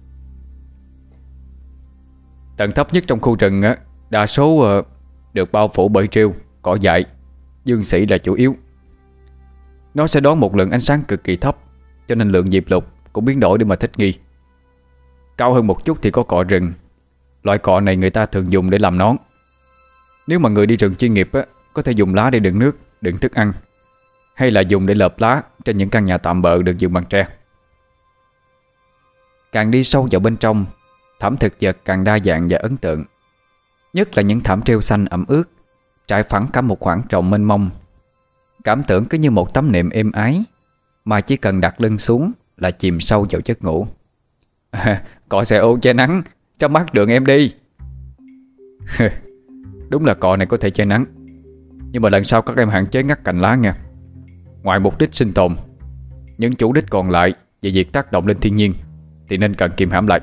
Tầng thấp nhất trong khu rừng á, đa số uh, được bao phủ bởi rêu, cỏ dại, dương xỉ là chủ yếu. Nó sẽ đón một lượng ánh sáng cực kỳ thấp, cho nên lượng diệp lục cũng biến đổi để mà thích nghi. Cao hơn một chút thì có cọ rừng. Loại cọ này người ta thường dùng để làm nón. Nếu mà người đi rừng chuyên nghiệp á, có thể dùng lá để đựng nước, đựng thức ăn, hay là dùng để lợp lá trên những căn nhà tạm bợ được dựng bằng tre.
Càng đi sâu vào bên trong, thảm thực vật càng đa dạng và ấn tượng. Nhất là những thảm rêu xanh ẩm ướt trải phẳng cả một khoảng trồng mênh mông. Cảm tưởng cứ như một tấm nệm êm ái, mà chỉ cần đặt lưng xuống là chìm sâu vào giấc ngủ.
À, cọ xe ô che nắng, trong mắt đường em đi. Đúng là cọ này có thể che nắng, nhưng mà lần sau các em hạn chế ngắt cành lá nha. Ngoài mục đích sinh tồn, những chủ đích còn lại về việc tác động lên thiên nhiên thì nên cần kiềm hãm lại.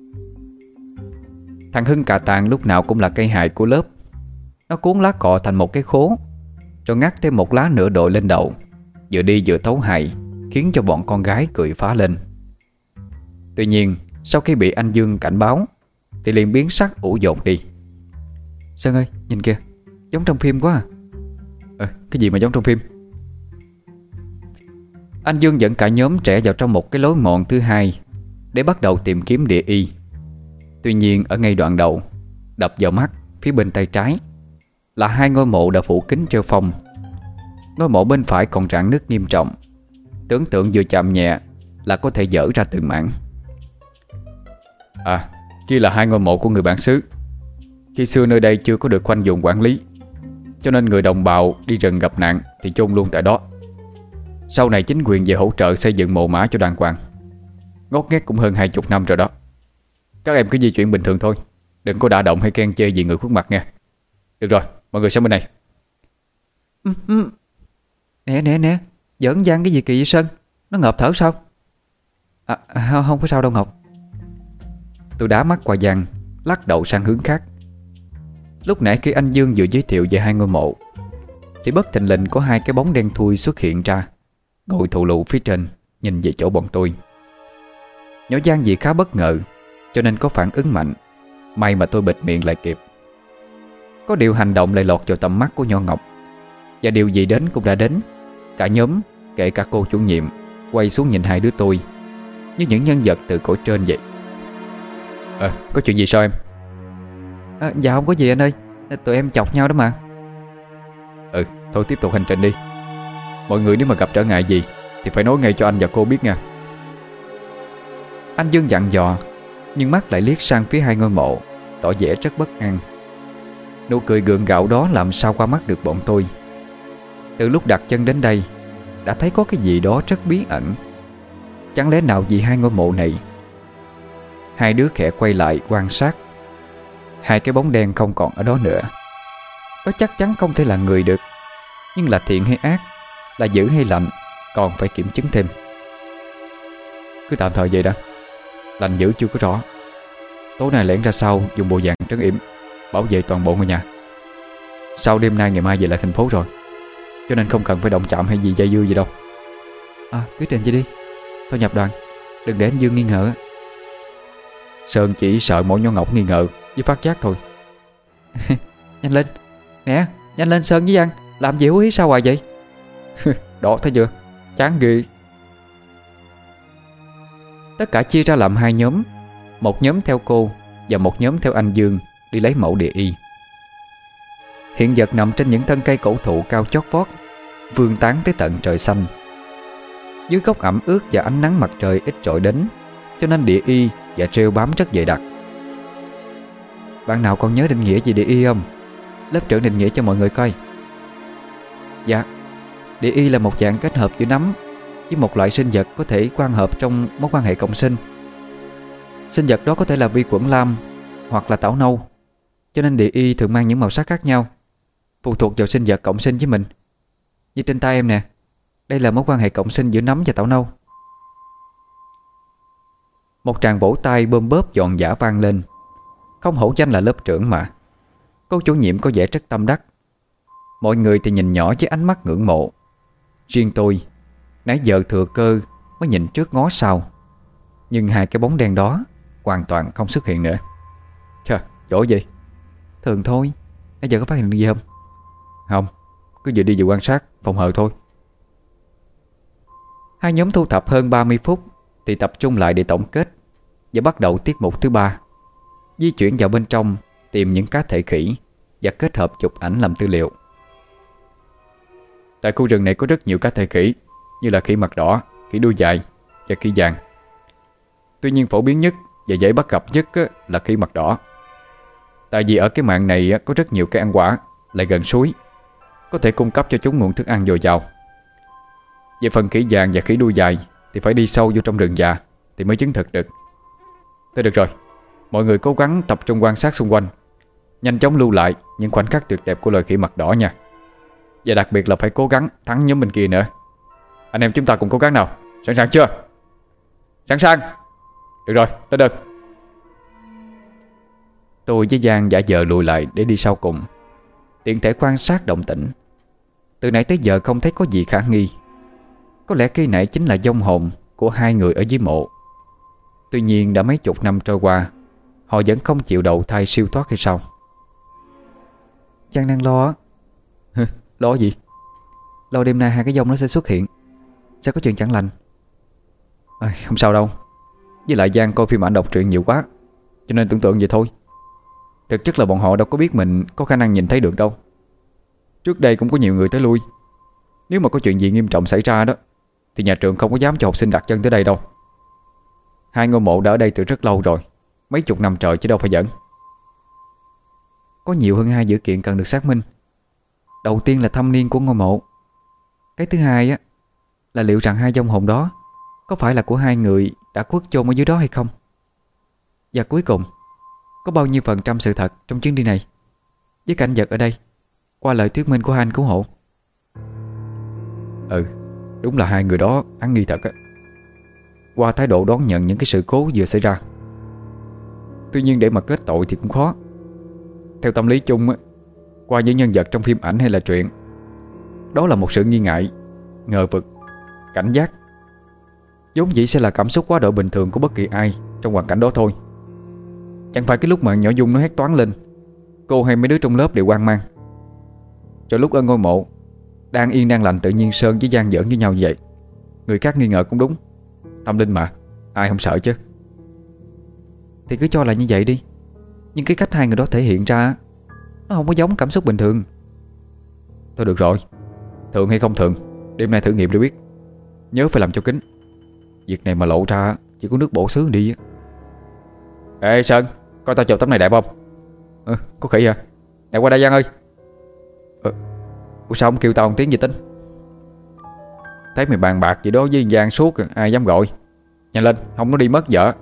Thằng Hưng Cà Tàng lúc nào cũng là cây hài của lớp. Nó cuốn lá cọ thành một cái khố, rồi ngắt thêm một lá nữa đội lên đầu, vừa đi vừa tấu hài, khiến cho bọn con gái cười phá lên. Tuy nhiên sau khi bị anh Dương cảnh báo thì liền biến sắc ủ dột đi. Sơn ơi, nhìn kìa, giống trong phim quá à.
Ờ, cái gì mà giống trong phim?
Anh Dương dẫn cả nhóm trẻ vào trong một cái lối mòn thứ hai để bắt đầu tìm kiếm địa y. Tuy nhiên ở ngay đoạn đầu, đập vào mắt phía bên tay trái là hai ngôi mộ đã phủ kính treo phong. Ngôi mộ bên phải còn rạn nứt nghiêm trọng, tưởng tượng vừa chạm nhẹ là có thể dở ra từng mảng.
À, kia là hai ngôi mộ của người bản xứ. Khi xưa nơi đây chưa có được khoanh vùng quản lý, cho nên người đồng bào đi rừng gặp nạn thì chôn luôn tại đó. Sau này chính quyền về hỗ trợ xây dựng mộ mã cho đàng hoàng. Ngót nghét cũng hơn hai chục năm rồi đó. Các em cứ di chuyển bình thường thôi, đừng có đả động hay khen chê gì người khuất mặt nha. Được rồi, mọi người sang bên này.
ừ, ừ. Nè nè nè, giỡn gian cái gì kỳ vậy Sơn? Nó ngợp thở sao? À, không, không có sao đâu Ngọc. Tôi đá mắt qua Giang, lắc đầu sang hướng khác. Lúc nãy khi anh Dương vừa giới thiệu về hai ngôi mộ thì bất thình lình có hai cái bóng đen thui xuất hiện ra, ngồi thụ lụ phía trên, nhìn về chỗ bọn tôi. Nhỏ Giang vì khá bất ngờ cho nên có phản ứng mạnh. May mà tôi bịt miệng lại kịp. Có điều hành động lại lọt vào tầm mắt của Nho Ngọc, và điều gì đến cũng đã đến. Cả nhóm, kể cả cô chủ nhiệm, quay xuống nhìn hai đứa tôi như những nhân vật từ cõi trên vậy.
À, có chuyện gì sao em?
À, dạ không có gì anh ơi, tụi em chọc nhau đó mà.
Ừ, thôi tiếp tục hành trình đi. Mọi người nếu mà gặp trở ngại gì thì phải nói ngay cho anh và cô biết nha.
Anh Dương dặn dò, nhưng mắt lại liếc sang phía hai ngôi mộ, tỏ vẻ rất bất an. Nụ cười gượng gạo đó làm sao qua mắt được bọn tôi. Từ lúc đặt chân đến đây đã thấy có cái gì đó rất bí ẩn. Chẳng lẽ nào vì hai ngôi mộ này? Hai đứa khẽ quay lại quan sát. Hai cái bóng đen không còn ở đó nữa. Đó chắc chắn không thể là người được. Nhưng là thiện hay ác, là dữ hay lành, còn phải kiểm chứng thêm.
Cứ tạm thời vậy đã. Lành dữ chưa có rõ. Tối nay lẻn ra sau dùng bộ vàng trấn yểm, bảo vệ toàn bộ ngôi nhà. Sau đêm nay ngày mai về lại thành phố rồi, cho nên không cần phải động chạm hay gì dây dưa gì đâu.
À, quyết định vậy đi. Thôi nhập đoàn, đừng để anh Dương nghi ngờ.
Sơn chỉ sợ mỗi nhỏ ngọc nghi ngờ với phát giác thôi.
Nhanh lên. Nè, nhanh lên Sơn với Giang. Làm gì hú hí sao hoài vậy?
Đó thấy chưa, chán ghê.
Tất cả chia ra làm hai nhóm. Một nhóm theo cô và một nhóm theo anh Dương đi lấy mẫu địa y. Hiện vật nằm trên những thân cây cổ thụ cao chót vót, vươn tán tới tận trời xanh. Dưới góc ẩm ướt và ánh nắng mặt trời ít trội đến, cho nên địa y và treo bám rất dày đặc. Bạn nào còn nhớ định nghĩa gì địa y không? Lớp trưởng định nghĩa cho mọi người coi. Dạ, địa y là một dạng kết hợp giữa nấm với một loại sinh vật có thể quan hợp trong mối quan hệ cộng sinh. Sinh vật đó có thể là vi khuẩn lam hoặc là tảo nâu, cho nên địa y thường mang những màu sắc khác nhau, phụ thuộc vào sinh vật cộng sinh với mình. Như trên tay em nè, đây là mối quan hệ cộng sinh giữa nấm và tảo nâu. Một tràng vỗ tay bơm bóp giòn giã vang lên. Không hổ danh là lớp trưởng mà. Cô chủ nhiệm có vẻ rất tâm đắc. Mọi người thì nhìn nhỏ với ánh mắt ngưỡng mộ. Riêng tôi, nãy giờ thừa cơ mới nhìn trước ngó sau, nhưng hai cái bóng đen đó hoàn toàn không xuất hiện nữa.
Chà, chỗ gì?
Thường thôi. Nãy giờ có phát hiện gì không?
Không, cứ vừa đi vừa quan sát, phòng hờ thôi.
Hai nhóm thu thập hơn ba mươi phút thì tập trung lại để tổng kết và bắt đầu tiết mục thứ ba, di chuyển vào bên trong tìm những cá thể khỉ và kết hợp chụp ảnh làm tư liệu.
Tại khu rừng này có rất nhiều cá thể khỉ, như là khỉ mặt đỏ, khỉ đuôi dài và khỉ vàng. Tuy nhiên phổ biến nhất và dễ bắt gặp nhất là khỉ mặt đỏ. Tại vì ở cái mạn này có rất nhiều cây ăn quả, lại gần suối, có thể cung cấp cho chúng nguồn thức ăn dồi dào. Về phần khỉ vàng và khỉ đuôi dài thì phải đi sâu vô trong rừng già thì mới chứng thực được. Thôi được rồi, mọi người cố gắng tập trung quan sát xung quanh, nhanh chóng lưu lại những khoảnh khắc tuyệt đẹp của loài khỉ mặt đỏ nha. Và đặc biệt là phải cố gắng thắng nhóm bên kia nữa. Anh em chúng ta cùng cố gắng nào. Sẵn sàng chưa? Sẵn sàng. Được rồi, lên đơn.
Tôi với Giang giả vờ lùi lại để đi sau cùng, tiện thể quan sát động tĩnh. Từ nãy tới giờ không thấy có gì khả nghi. Có lẽ cây nãy chính là vong hồn của hai người ở dưới mộ. Tuy nhiên đã mấy chục năm trôi qua, họ vẫn không chịu đầu thai siêu thoát hay sao? Giang đang lo á.
Lo gì?
Lo đêm nay hai cái vong nó sẽ xuất hiện, sẽ có chuyện chẳng lành.
À, không sao đâu. Với lại Giang coi phim ảnh đọc truyện nhiều quá, cho nên tưởng tượng vậy thôi. Thực chất là bọn họ đâu có biết mình có khả năng nhìn thấy được đâu. Trước đây cũng có nhiều người tới lui. Nếu mà có chuyện gì nghiêm trọng xảy ra đó thì nhà trường không có dám cho học sinh đặt chân tới đây đâu. Hai ngôi mộ đã ở đây từ rất lâu rồi, mấy chục năm trời chứ đâu phải giỡn.
Có nhiều hơn hai dữ kiện cần được xác minh. Đầu tiên là thâm niên của ngôi mộ. Cái thứ hai á là liệu rằng hai vong hồn đó có phải là của hai người đã khuất chôn ở dưới đó hay không. Và cuối cùng, có bao nhiêu phần trăm sự thật trong chuyến đi này với cảnh vật ở đây, qua lời thuyết minh của hai anh cứu hộ.
Ừ, đúng là hai người đó án nghi thật á, qua thái độ đón nhận những cái sự cố vừa xảy ra. Tuy nhiên để mà kết tội thì cũng khó. Theo tâm lý chung á, qua những nhân vật trong phim ảnh hay là truyện, đó là một sự nghi ngại, ngờ vực, cảnh giác, vốn dĩ sẽ là cảm xúc quá độ bình thường của bất kỳ ai trong hoàn cảnh đó thôi. Chẳng phải cái lúc mà nhỏ Dung nó hét toáng lên, cô hay mấy đứa trong lớp đều hoang mang. Cho lúc ở ngôi mộ đang yên đang lành, tự nhiên Sơn với Giang giỡn với nhau như vậy. Người khác nghi ngờ cũng đúng. Tâm linh mà, ai không sợ chứ.
Thì cứ cho là như vậy đi. Nhưng cái cách hai người đó thể hiện ra, nó không có giống cảm xúc bình thường.
Thôi được rồi, thường hay không thường, đêm nay thử nghiệm để biết. Nhớ phải làm cho kín. Việc này mà lộ ra chỉ có nước bổ xứ đi. Ê Sơn, coi tao chụp tấm này đẹp không? Ừ, có khỉ hả? Đẹp qua đây Giang ơi. Ừ, ủa sao không kêu tao một tiếng gì tính? Thấy mày bàn bạc gì đó với Giang suốt, ai dám gọi. Nhanh lên, không nó đi mất vợ.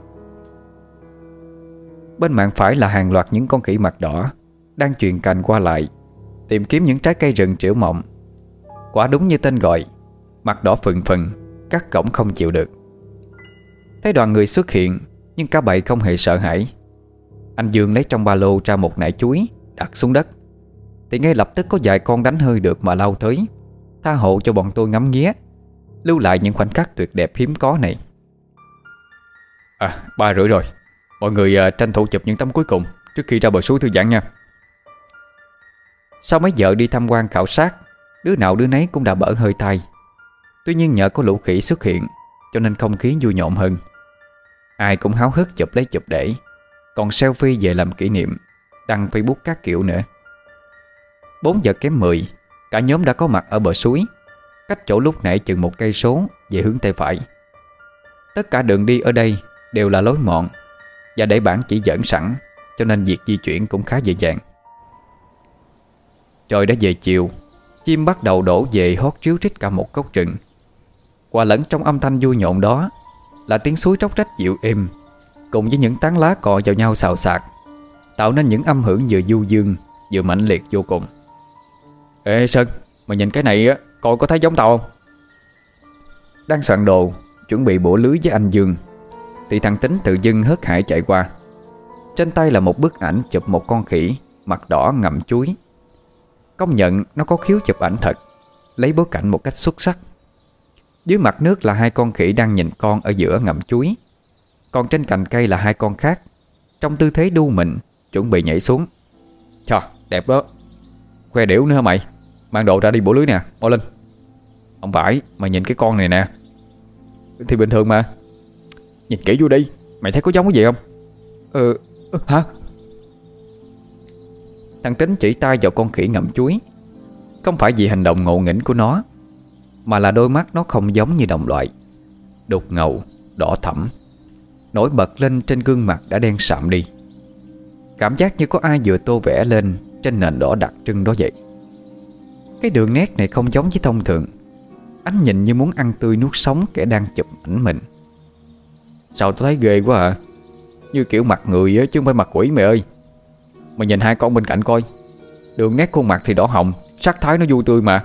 Bên mạn phải là hàng loạt những con khỉ mặt đỏ đang chuyền cành qua lại, tìm kiếm những trái cây rừng trĩu mộng. Quả đúng như tên gọi, mặt đỏ phừng phừng, cắt cổng không chịu được. Thấy đoàn người xuất hiện, nhưng cả bầy không hề sợ hãi. Anh Dương lấy trong ba lô ra một nải chuối, đặt xuống đất, thì ngay lập tức có vài con đánh hơi được mà lao tới, tha hộ cho bọn tôi ngắm nghía, lưu lại những khoảnh khắc tuyệt đẹp hiếm có này.
À, ba rưỡi rồi, Mọi người à, tranh thủ chụp những tấm cuối cùng trước khi ra bờ suối thư giãn nha.
Sau mấy giờ đi tham quan khảo sát, đứa nào đứa nấy cũng đã bở hơi tai. Tuy nhiên nhờ có lũ khỉ xuất hiện, cho nên không khí vui nhộn hơn. Ai cũng háo hức chụp lấy chụp để, còn selfie về làm kỷ niệm, đăng Facebook các kiểu nữa. Bốn giờ kém mười, cả nhóm đã có mặt ở bờ suối, cách chỗ lúc nãy chừng một cây số về hướng tây phải. Tất cả đường đi ở đây đều là lối mòn, và để bản chỉ dẫn sẵn, cho nên việc di chuyển cũng khá dễ dàng. Trời đã về chiều, chim bắt đầu đổ về hót ríu rít cả một góc rừng. Hòa lẫn trong âm thanh vui nhộn đó là tiếng suối róc rách dịu êm, cùng với những tán lá cọ vào nhau xào xạc, tạo nên những âm hưởng vừa du dương vừa mãnh liệt vô cùng.
Ê Sơn, mày nhìn cái này á, coi có thấy giống tao không?
Đang soạn đồ chuẩn bị bủa lưới với anh Dương, thì thằng Tính tự dưng hớt hải chạy qua. Trên tay là một bức ảnh chụp một con khỉ mặt đỏ ngậm chuối. Công nhận nó có khiếu chụp ảnh thật, lấy bối cảnh một cách xuất sắc. Dưới mặt nước là hai con khỉ đang nhìn con ở giữa ngậm chuối, còn trên cành cây là hai con khác, trong tư thế đu mình chuẩn bị nhảy xuống.
Chà, đẹp đó. Khoe điểu nữa hả mày? Mang đồ ra đi bổ lưới nè, mau lên. Không phải, mày nhìn cái con này nè. Thì bình thường mà. Nhìn kỹ vô đi, mày thấy có giống cái gì không?
Ừ, ừ hả? Thằng Tính chỉ tay vào con khỉ ngậm chuối. Không phải vì hành động ngộ nghĩnh của nó, mà là đôi mắt nó không giống như đồng loại, đục ngầu, đỏ thẫm, nổi bật lên trên gương mặt đã đen sạm đi. Cảm giác như có ai vừa tô vẽ lên trên nền đỏ đặc trưng đó vậy. Cái đường nét này không giống với thông thường. Ánh nhìn như muốn ăn tươi nuốt sống kẻ đang chụp ảnh mình.
Sao tôi thấy ghê quá à? Như kiểu mặt người á, chứ không phải mặt quỷ mày ơi. Mày nhìn hai con bên cạnh coi, đường nét khuôn mặt thì đỏ hồng, sắc thái nó vui tươi mà.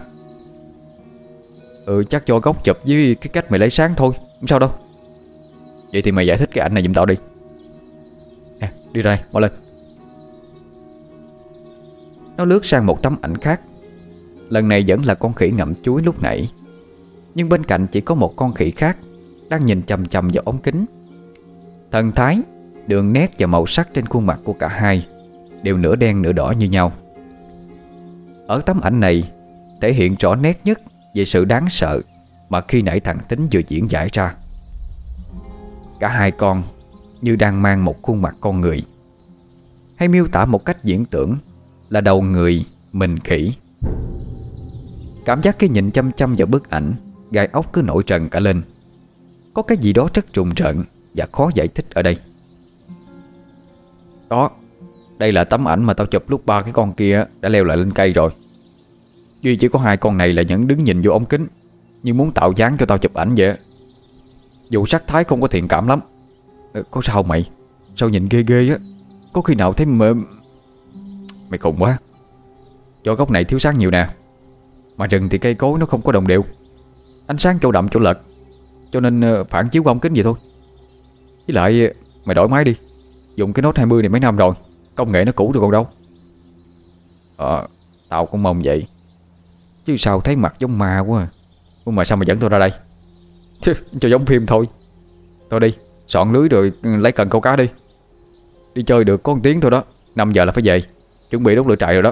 Ừ, chắc do góc chụp với cái cách mày lấy sáng thôi, không sao đâu.
Vậy thì mày giải thích cái ảnh này giùm tao đi.
Nè, đi ra đây, mau lên. Nó lướt sang một tấm ảnh khác. Lần này vẫn là con khỉ ngậm chuối lúc nãy, nhưng bên cạnh chỉ có một con khỉ khác đang nhìn chằm chằm vào ống kính. Thần thái, đường nét và màu sắc trên khuôn mặt của cả hai đều nửa đen nửa đỏ như nhau. Ở tấm ảnh này thể hiện rõ nét nhất về sự đáng sợ mà khi nãy thằng Tính vừa diễn giải ra. Cả hai con như đang mang một khuôn mặt con người, hay miêu tả một cách diễn tưởng là đầu người, mình khỉ. Cảm giác cái nhìn chăm chăm vào bức ảnh, gai ốc cứ nổi trần cả lên. Có cái gì đó rất trùng rợn và khó giải thích ở đây.
Đó, đây là tấm ảnh mà tao chụp lúc ba cái con kia đã leo lại lên cây rồi. Duy chỉ có hai con này là vẫn đứng nhìn vô ống kính, như muốn tạo dáng cho tao chụp ảnh vậy. Dù sắc thái không có thiện cảm lắm.
ờ, Có sao mày? Sao nhìn ghê ghê á? Có khi nào thấy mờ...
Mày khùng quá. Do góc này thiếu sáng nhiều nè, mà rừng thì cây cối nó không có đồng đều, ánh sáng chỗ đậm chỗ lật, cho nên phản chiếu qua ống kính vậy thôi. Với lại mày đổi máy đi. Dùng cái Note hai mươi này mấy năm rồi, công nghệ nó cũ rồi còn đâu.
Ờ, tao cũng mong vậy. Chứ sao thấy mặt giống ma quá à.
Nhưng mà sao mày dẫn tôi ra đây? Chứ, cho giống phim thôi. Thôi đi, soạn lưới rồi lấy cần câu cá đi. Đi chơi được có một tiếng thôi đó, năm giờ là phải về, chuẩn bị đốt lửa trại rồi đó.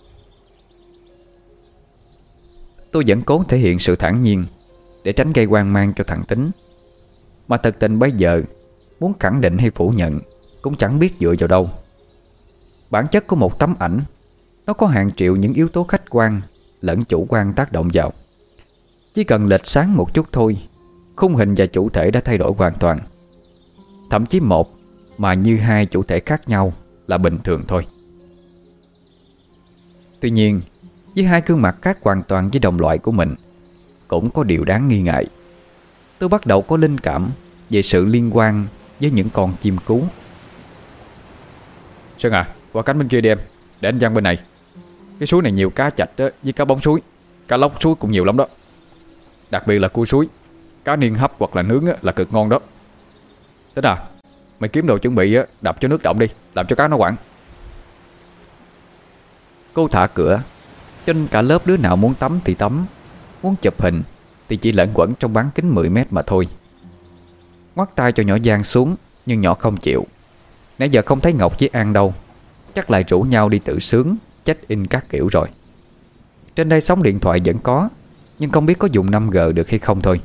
Tôi vẫn cố thể hiện sự thản nhiên để tránh gây hoang mang cho thằng Tính. Mà thật tình bây giờ muốn khẳng định hay phủ nhận cũng chẳng biết dựa vào đâu. Bản chất của một tấm ảnh, nó có hàng triệu những yếu tố khách quan lẫn chủ quan tác động vào. Chỉ cần lệch sáng một chút thôi, khung hình và chủ thể đã thay đổi hoàn toàn. Thậm chí một mà như hai chủ thể khác nhau là bình thường thôi. Tuy nhiên, với hai gương mặt khác hoàn toàn với đồng loại của mình, cũng có điều đáng nghi ngại. Tôi bắt đầu có linh cảm về sự liên quan với những con chim cú.
Sơn à, qua cánh bên kia đi em, để anh Giang bên này. Cái suối này nhiều cá chạch đó, với cá bóng suối, cá lóc suối cũng nhiều lắm đó. Đặc biệt là cua suối, cá niên hấp hoặc là nướng là cực ngon đó. Tính à, mày kiếm đồ chuẩn bị đập cho nước động đi, làm cho cá nó quặn.
Cô thả cửa, cho nên cả lớp đứa nào muốn tắm thì tắm, muốn chụp hình thì chỉ lẫn quẩn trong bán kính mười mét mà thôi. Ngoắt tay cho nhỏ Giang xuống, nhưng nhỏ không chịu. Nãy giờ không thấy Ngọc với An đâu, chắc lại rủ nhau đi tự sướng, check in các kiểu rồi. Trên đây sóng điện thoại vẫn có, nhưng không biết có dùng năm G được hay không thôi.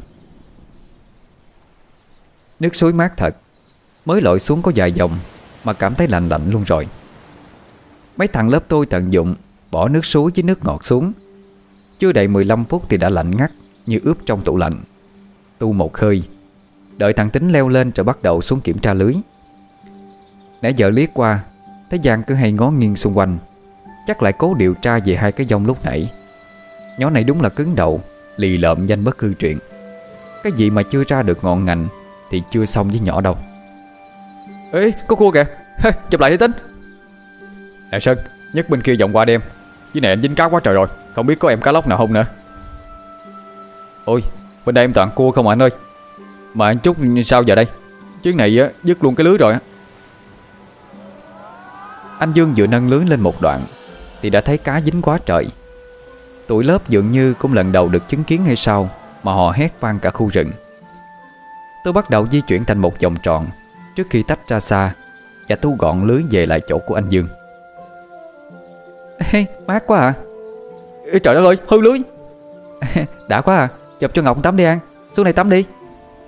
Nước suối mát thật, mới lội xuống có vài dòng mà cảm thấy lạnh lạnh luôn rồi. Mấy thằng lớp tôi tận dụng bỏ nước suối với nước ngọt xuống. Chưa đầy mười lăm phút thì đã lạnh ngắt, như ướp trong tủ lạnh. Tu một hơi, đợi thằng Tính leo lên rồi bắt đầu xuống kiểm tra lưới. Nãy giờ liếc qua thấy Giang cứ hay ngó nghiêng xung quanh, chắc lại cố điều tra về hai cái dông lúc nãy. Nhỏ này đúng là cứng đầu, lì lợm danh bất hư chuyện. Cái gì mà chưa ra được ngọn ngành thì chưa xong với nhỏ đâu. Ê, có cua kìa, hey, chụp lại đi Tính. Nè Sơn, nhấc bên kia vòng qua đem. Dưới này anh dính cá quá trời rồi, không biết có em cá lóc nào không nữa. Ôi, bên đây em toàn cua không à anh ơi. Mà anh Trúc sao giờ đây? Chuyến này á, dứt luôn cái lưới rồi á. Anh Dương vừa nâng lưới lên một đoạn thì đã thấy cá dính quá trời. Tụi lớp dường như cũng lần đầu được chứng kiến hay sao mà họ hét vang cả khu rừng. Tôi bắt đầu di chuyển thành một vòng tròn trước khi tách ra xa và thu gọn lưới về lại chỗ của anh Dương. Ê, mát quá à. Ê, trời đất ơi, hư lưới. Đã quá à, chụp cho Ngọc tắm đi An, xuống đây tắm đi.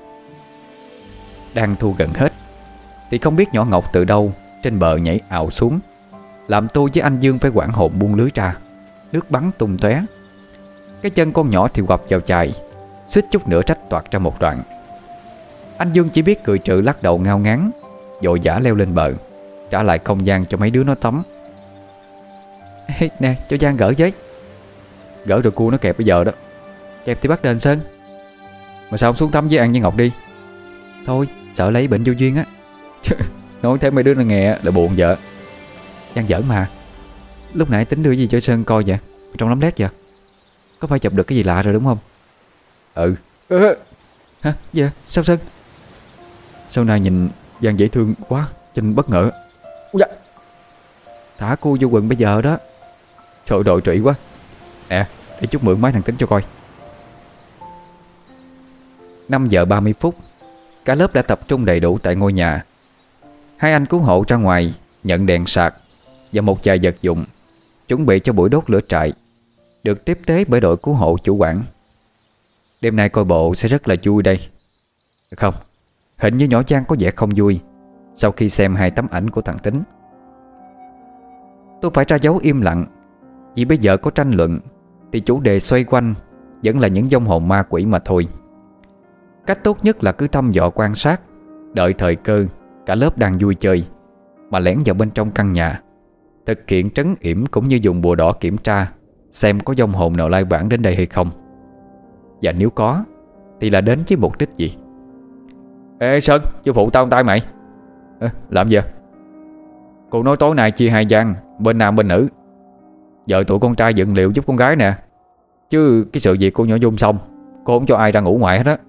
Đang thu gần hết thì không biết nhỏ Ngọc từ đâu trên bờ nhảy ào xuống, làm tôi với anh Dương phải hoảng hồn buông lưới ra. Nước bắn tung tóe. Cái chân con nhỏ thì quặp vào chài, suýt chút nữa rách toạc ra một đoạn. Anh Dương chỉ biết cười trừ lắc đầu ngao ngán, vội vã leo lên bờ, trả lại không gian cho mấy đứa nó tắm. Ê, nè, cho Giang gỡ với. Gỡ rồi cua nó kẹp bây giờ đó. Kẹp thì bắt đền Sơn. Mà sao không xuống tắm với An với Ngọc đi? Thôi, sợ lấy bệnh vô duyên á. Nói thế mấy đứa nó nghe là buồn vợ. Giang giỡn mà. Lúc nãy tính đưa gì cho Sơn coi vậy? Trong lắm lét vậy? Có phải chụp được cái gì lạ rồi đúng không? Ừ. Hả? Dạ, sao Sơn? Sau này nhìn Giang dễ thương quá, Trinh bất ngờ. Dạ. Thả cô vô quần bây giờ đó. Trời, đội trụy quá. Nè, để chút mượn máy thằng Tính cho coi. Năm giờ ba mươi phút, cả lớp đã tập trung đầy đủ tại ngôi nhà. Hai anh cứu hộ ra ngoài nhận đèn sạc và một vài vật dụng, chuẩn bị cho buổi đốt lửa trại, được tiếp tế bởi đội cứu hộ chủ quản. Đêm nay coi bộ sẽ rất là vui đây. Không, hình như nhỏ Giang có vẻ không vui sau khi xem hai tấm ảnh của thằng Tính. Tôi phải ra dấu im lặng, vì bây giờ có tranh luận thì chủ đề xoay quanh vẫn là những vong hồn ma quỷ mà thôi. Cách tốt nhất là cứ thăm dò quan sát, đợi thời cơ cả lớp đang vui chơi mà lẻn vào bên trong căn nhà, thực hiện trấn yểm cũng như dùng bùa đỏ kiểm tra xem có vong hồn nào lai vãng đến đây hay không. Và nếu có thì là đến với mục đích gì. Ê Sơn, chú phụ tao tay mày. À, làm gì? Cô nói tối nay chia hai gian, bên nam bên nữ. Giờ tụi con trai dựng liệu giúp con gái nè. Chứ cái sự việc cô nhỏ Dung xong, cô không cho ai ra ngủ ngoài hết á.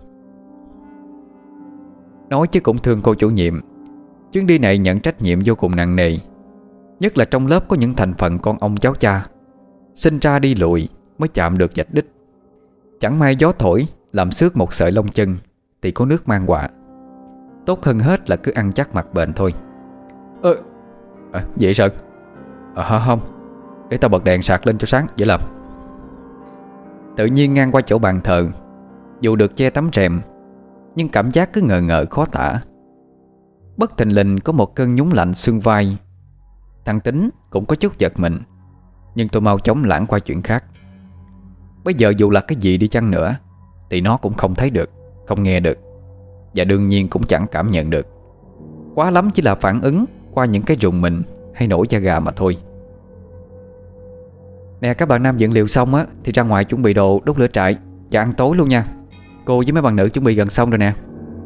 Nói chứ cũng thương cô chủ nhiệm. Chuyến đi này nhận trách nhiệm vô cùng nặng nề, nhất là trong lớp có những thành phần con ông cháu cha, sinh ra đi lùi mới chạm được vạch đích. Chẳng may gió thổi làm xước một sợi lông chân thì có nước mang họa. Tốt hơn hết là cứ ăn chắc mặc bền thôi. Ơ à, vậy Sơn? À không, để tao bật đèn sạc lên cho sáng dễ làm. Tự nhiên ngang qua chỗ bàn thờ, dù được che tấm rèm nhưng cảm giác cứ ngờ ngợ khó tả. Bất thình lình có một cơn nhún lạnh xương vai. Thằng Tính cũng có chút giật mình, nhưng tôi mau chóng lãng qua chuyện khác. Bây giờ dù là cái gì đi chăng nữa thì nó cũng không thấy được, không nghe được, và đương nhiên cũng chẳng cảm nhận được. Quá lắm chỉ là phản ứng qua những cái rùng mình hay nổi da gà mà thôi. Nè, các bạn nam dựng liều xong á thì ra ngoài chuẩn bị đồ đốt lửa trại và ăn tối luôn nha. Cô với mấy bạn nữ chuẩn bị gần xong rồi nè.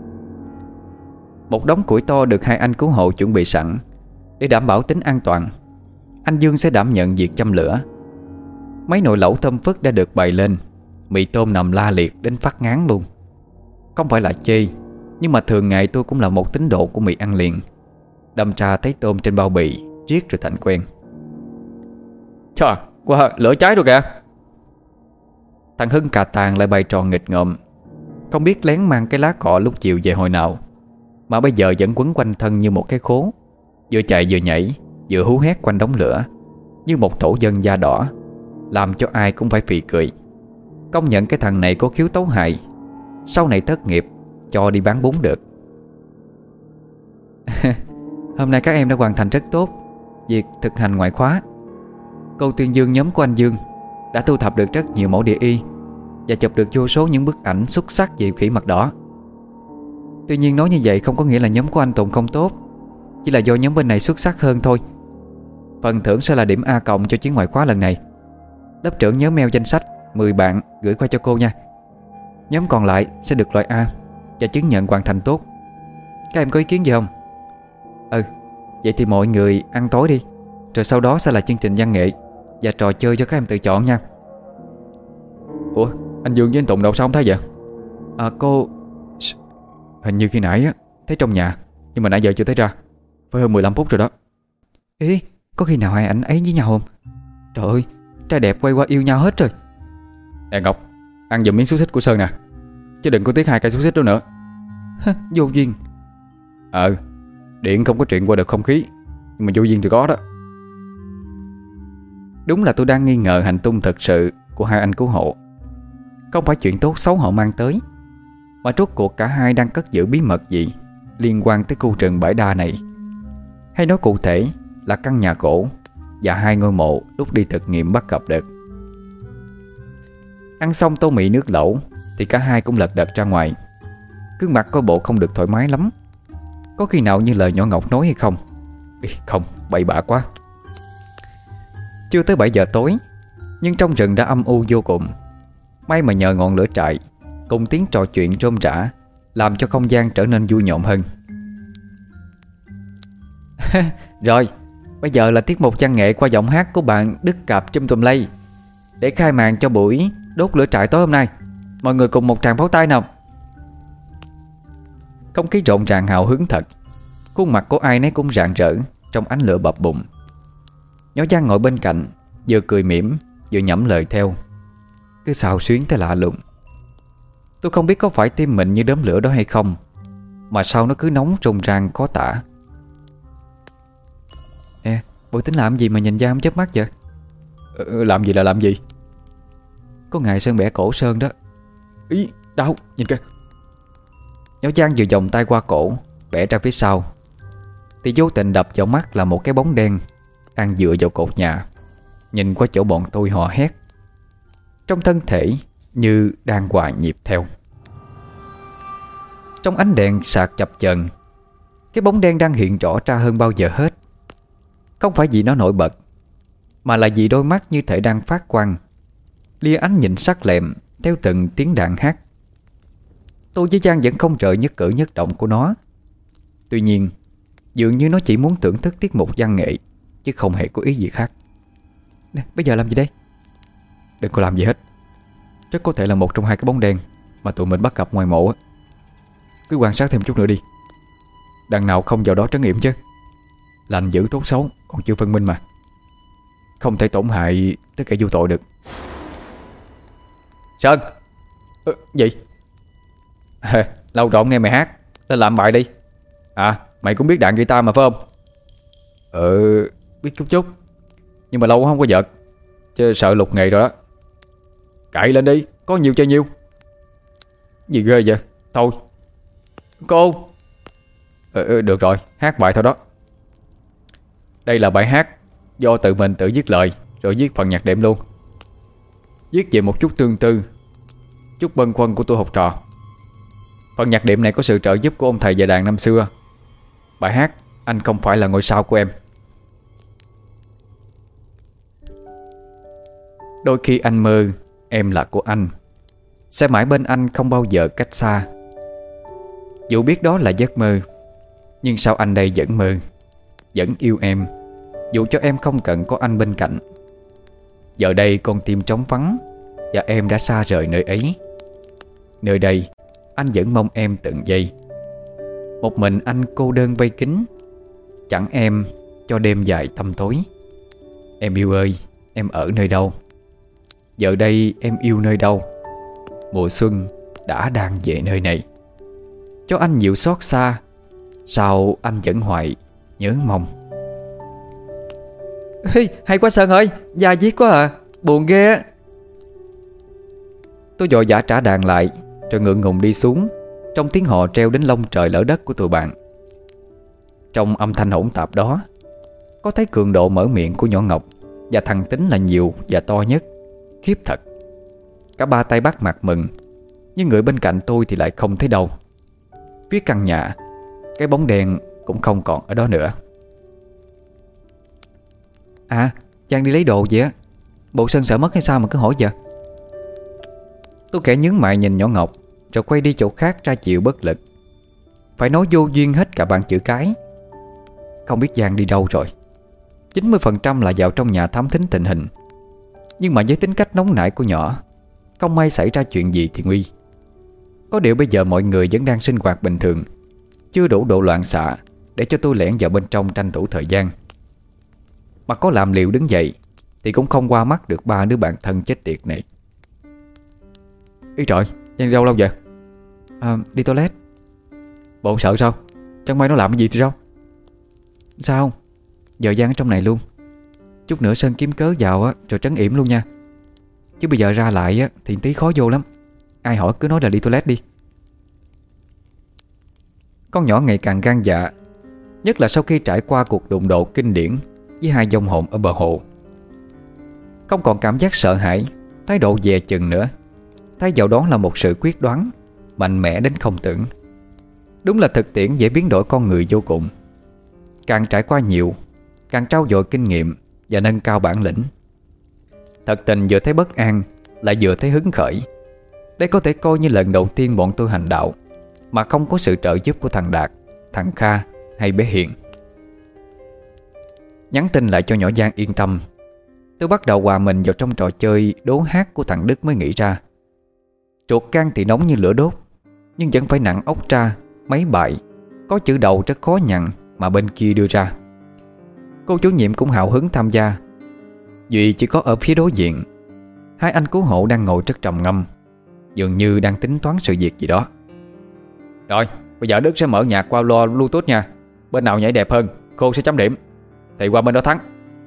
Một đống củi to được hai anh cứu hộ chuẩn bị sẵn để đảm bảo tính an toàn. Anh Dương sẽ đảm nhận việc châm lửa. Mấy nồi lẩu thơm phức đã được bày lên, mì tôm nằm la liệt đến phát ngán luôn. Không phải là chê, nhưng mà thường ngày tôi cũng là một tín đồ của mì ăn liền. Đâm ra thấy tôm trên bao bì riết rồi thành quen. Trời, qua lửa cháy rồi kìa. Thằng Hưng cà tàng lại bày trò nghịch ngợm, không biết lén mang cái lá cọ lúc chiều về hồi nào, mà bây giờ vẫn quấn quanh thân như một cái khố,
Vừa chạy vừa nhảy, vừa hú hét quanh đống lửa như một thổ dân da đỏ, làm cho ai cũng phải phì cười. Công nhận cái thằng này có khiếu tấu hài, sau này thất nghiệp cho đi bán bún được. Hôm nay các em đã hoàn thành rất tốt việc thực hành ngoại khóa. Cô tuyên dương nhóm của anh Dương đã thu thập được rất nhiều mẫu địa y và chụp được vô số những bức ảnh xuất sắc về khỉ mặt đỏ. Tuy nhiên nói như vậy không có nghĩa là nhóm của anh Tùng không tốt, chỉ là do nhóm bên này xuất sắc hơn thôi. Phần thưởng sẽ là điểm A cộng cho chuyến ngoại khóa lần này. Lớp trưởng nhớ mail danh sách mười bạn gửi qua cho cô nha. Nhóm còn lại sẽ được loại A và chứng nhận hoàn thành tốt. Các em có ý kiến gì không? Ừ, vậy thì mọi người ăn tối đi, rồi sau đó sẽ là chương trình văn nghệ và trò chơi cho các em tự chọn nha. Ủa, anh Dương với anh Tùng đâu sao không thấy vậy? À cô... Hình như khi nãy á, thấy trong nhà, nhưng mà nãy giờ chưa thấy ra. Phải hơn mười lăm phút rồi đó. Ê, có khi nào hai ảnh ấy với nhau không? Trời ơi, trai đẹp quay qua yêu nhau hết rồi. Nè Ngọc, ăn giùm miếng xúc xích của Sơn nè, chứ đừng có tiếc hai cây xúc xích đó nữa. Vô duyên. Ờ, điện không có chuyện qua được không khí, nhưng mà vô duyên thì có đó. Đúng là tôi đang nghi ngờ hành tung thật sự của hai anh cứu hộ. Không phải chuyện tốt xấu họ mang tới, mà rốt cuộc cả hai đang cất giữ bí mật gì liên quan tới khu rừng Bãi Đa này. Hay nói cụ thể là căn nhà cổ và hai ngôi mộ lúc đi thực nghiệm bắt gặp được. Ăn xong tô mì nước lẩu thì cả hai cũng lật đật ra ngoài. Gương mặt coi bộ không được thoải mái lắm. Có khi nào như lời nhỏ Ngọc nói hay không? Ê, không, bậy bạ quá. Chưa tới bảy giờ tối, nhưng trong rừng đã âm u vô cùng. May mà nhờ ngọn lửa trại cùng tiếng trò chuyện rôm rả làm cho không gian trở nên vui nhộn hơn. Rồi, bây giờ là tiết mục văn nghệ qua giọng hát của bạn Đức Cạp Trâm Tùm Lây để khai màn cho buổi đốt lửa trại tối hôm nay. Mọi người cùng một tràng pháo tay nào. Không khí rộn ràng hào hứng thật. Khuôn mặt của ai nấy cũng rạng rỡ trong ánh lửa bập bùng. Nhỏ Giang ngồi bên cạnh, vừa cười mỉm vừa nhẩm lời theo. Cứ xào xuyến tới lạ lùng. Tôi không biết có phải tim mình như đốm lửa đó hay không, mà sao nó cứ nóng rùng ràng khó tả. Nè, bộ tính làm gì mà nhìn ra không chớp mắt vậy? Ừ, làm gì là làm gì? Có ngày Sơn bẻ cổ Sơn đó. Ý, đau, nhìn kìa. Nhỏ Giang vừa vòng tay qua cổ, bẻ ra phía sau, thì vô tình đập vào mắt là một cái bóng đen đang dựa vào cột nhà, nhìn qua chỗ bọn tôi hò hét, trong thân thể như đang hòa nhịp theo. Trong ánh đèn sạc chập chờn, cái bóng đen đang hiện rõ ra hơn bao giờ hết. Không phải vì nó nổi bật, mà là vì đôi mắt như thể đang phát quang, lia ánh nhìn sắc lẹm theo từng tiếng đàn hát. Tôi với Giang vẫn không rời nhất cử nhất động của nó. Tuy nhiên, dường như nó chỉ muốn thưởng thức tiết mục văn nghệ, chứ không hề có ý gì khác. Nè, bây giờ làm gì đây? Đừng có làm gì hết. Rất có thể là một trong hai cái bóng đen mà tụi mình bắt gặp ngoài mộ. Cứ quan sát thêm chút nữa đi. Đằng nào không vào đó trấn yểm chứ. Lành dữ tốt xấu còn chưa phân minh mà. Không thể tổn hại tới kẻ vô tội được. Sơn! Ừ, gì? À, lâu rồi không nghe mày hát, lên làm bài đi. À, mày cũng biết đàn guitar mà phải không? Ừ, biết chút chút, nhưng mà lâu không có vợt, chứ sợ lục nghề rồi đó. Cậy lên đi, có nhiều chơi nhiều. Gì ghê vậy? Thôi cô. Ừ, được rồi, hát bài thôi đó. Đây là bài hát do tự mình tự viết lời, rồi viết phần nhạc đệm luôn. Viết về một chút tương tư, chút bâng khuâng của tôi học trò. Phần nhạc đệm này có sự trợ giúp của ông thầy dạy đàn năm xưa. Bài hát Anh Không Phải Là Ngôi Sao Của Em. Đôi khi anh mơ em là của anh, sẽ mãi bên anh không bao giờ cách xa. Dù biết đó là giấc mơ, nhưng sao anh đây vẫn mơ, vẫn yêu em, dù cho em không cần có anh bên cạnh. Giờ đây con tim trống vắng, và em đã xa rời nơi ấy. Nơi đây anh vẫn mong em từng giây. Một mình anh cô đơn vây kín, chẳng em cho đêm dài tăm tối. Em yêu ơi, em ở nơi đâu? Giờ đây em yêu nơi đâu? Mùa xuân đã đang về nơi này. Cho anh nhiều xót xa, sao anh vẫn hoài nhớ mong.
Ê, hay quá Sơn ơi, già viết quá à, buồn ghê á.
Tôi vội vã trả đàn lại, rồi ngượng ngùng đi xuống, trong tiếng hò treo đến lông trời lỡ đất của tụi bạn. Trong âm thanh hỗn tạp đó, có thấy cường độ mở miệng của nhỏ Ngọc và thằng Tính là nhiều và to nhất. Khiếp thật. Cả ba tay bắt mặt mừng, nhưng người bên cạnh tôi thì lại không thấy đâu. Phía căn nhà, cái bóng đèn cũng không còn ở đó nữa.
À, Giang đi lấy đồ gì á? Bộ Sơn sợ mất hay sao mà cứ hỏi vậy?
Tôi kẻ nhướng mày nhìn nhỏ Ngọc, rồi quay đi chỗ khác ra chịu bất lực. Phải nói vô duyên hết cả bạn chữ cái. Không biết Giang đi đâu rồi. chín mươi phần trăm là vào trong nhà thám thính tình hình. Nhưng mà với tính cách nóng nảy của nhỏ, không may xảy ra chuyện gì thì nguy. Có điều bây giờ mọi người vẫn đang sinh hoạt bình thường, chưa đủ độ loạn xạ để cho tôi lẻn vào bên trong tranh thủ thời gian. Mà có làm liều đứng dậy thì cũng không qua mắt được ba đứa bạn thân chết tiệt này. Ý trời, Giang đi đâu lâu vậy?
À, đi toilet.
Bộ sợ sao? Chẳng may nó làm cái gì thì sao?
Sao không? Giờ Giang ở trong này luôn. Chút nữa Sơn kiếm cớ vào á, rồi trấn yểm luôn nha. Chứ bây giờ ra lại á, thì tí khó vô lắm. Ai hỏi cứ nói là đi toilet đi.
Con nhỏ ngày càng gan dạ, nhất là sau khi trải qua cuộc đụng độ kinh điển với hai vong hồn ở bờ hồ. Không còn cảm giác sợ hãi, thái độ dè chừng nữa. Thay vào đó là một sự quyết đoán mạnh mẽ đến không tưởng. Đúng là thực tiễn dễ biến đổi con người vô cùng. Càng trải qua nhiều, càng trau dồi kinh nghiệm và nâng cao bản lĩnh. Thật tình vừa thấy bất an, lại vừa thấy hứng khởi. Đây có thể coi như lần đầu tiên bọn tôi hành đạo mà không có sự trợ giúp của thằng Đạt, thằng Kha hay bé Hiền. Nhắn tin lại cho nhỏ Giang yên tâm, tôi bắt đầu hòa mình vào trong trò chơi đố hát của thằng Đức mới nghĩ ra. Ruột gan thì nóng như lửa đốt, nhưng vẫn phải nặng óc tra mấy bài có chữ đầu rất khó nhằn mà bên kia đưa ra. Cô chủ nhiệm cũng hào hứng tham gia. Duy chỉ có ở phía đối diện, hai anh cứu hộ đang ngồi rất trầm ngâm, dường như đang tính toán sự việc gì đó. Rồi, bây giờ Đức sẽ mở nhạc qua loa Bluetooth nha. Bên nào nhảy đẹp hơn, cô sẽ chấm điểm. Thì qua bên đó thắng.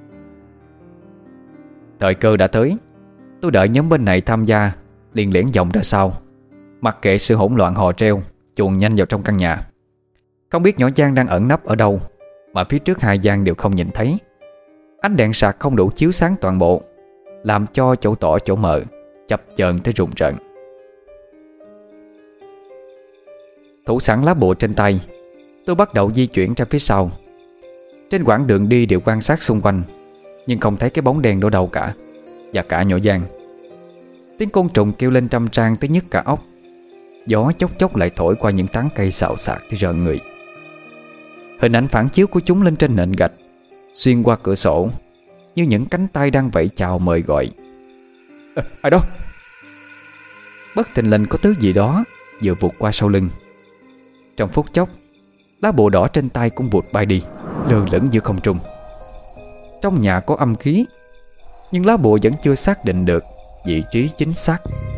Thời cơ đã tới. Tôi đợi nhóm bên này tham gia, liền lẻn vòng ra sau, mặc kệ sự hỗn loạn hò reo, chuồn nhanh vào trong căn nhà. Không biết nhỏ Giang đang ẩn nấp ở đâu, mà phía trước hai Giang đều không nhìn thấy. Ánh đèn sạc không đủ chiếu sáng toàn bộ, làm cho chỗ tỏ chỗ mờ, chập chờn tới rùng rợn. Thủ sẵn lá bùa trên tay, tôi bắt đầu di chuyển ra phía sau. Trên quãng đường đi đều quan sát xung quanh, nhưng không thấy cái bóng đen đó đâu cả, và cả nhỏ Giang. Tiếng côn trùng kêu lên trăm trang tới nhức cả óc. Gió chốc chốc lại thổi qua những tán cây xào xạc tới rợn người. Hình ảnh phản chiếu của chúng lên trên nền gạch, xuyên qua cửa sổ, như những cánh tay đang vẫy chào mời gọi. À, ai đó? Bất thình lình có thứ gì đó vừa vụt qua sau lưng. Trong phút chốc, lá bùa đỏ trên tay cũng vụt bay đi, lơ lửng giữa không trung. Trong nhà có âm khí, nhưng lá bùa vẫn chưa xác định được vị trí chính xác.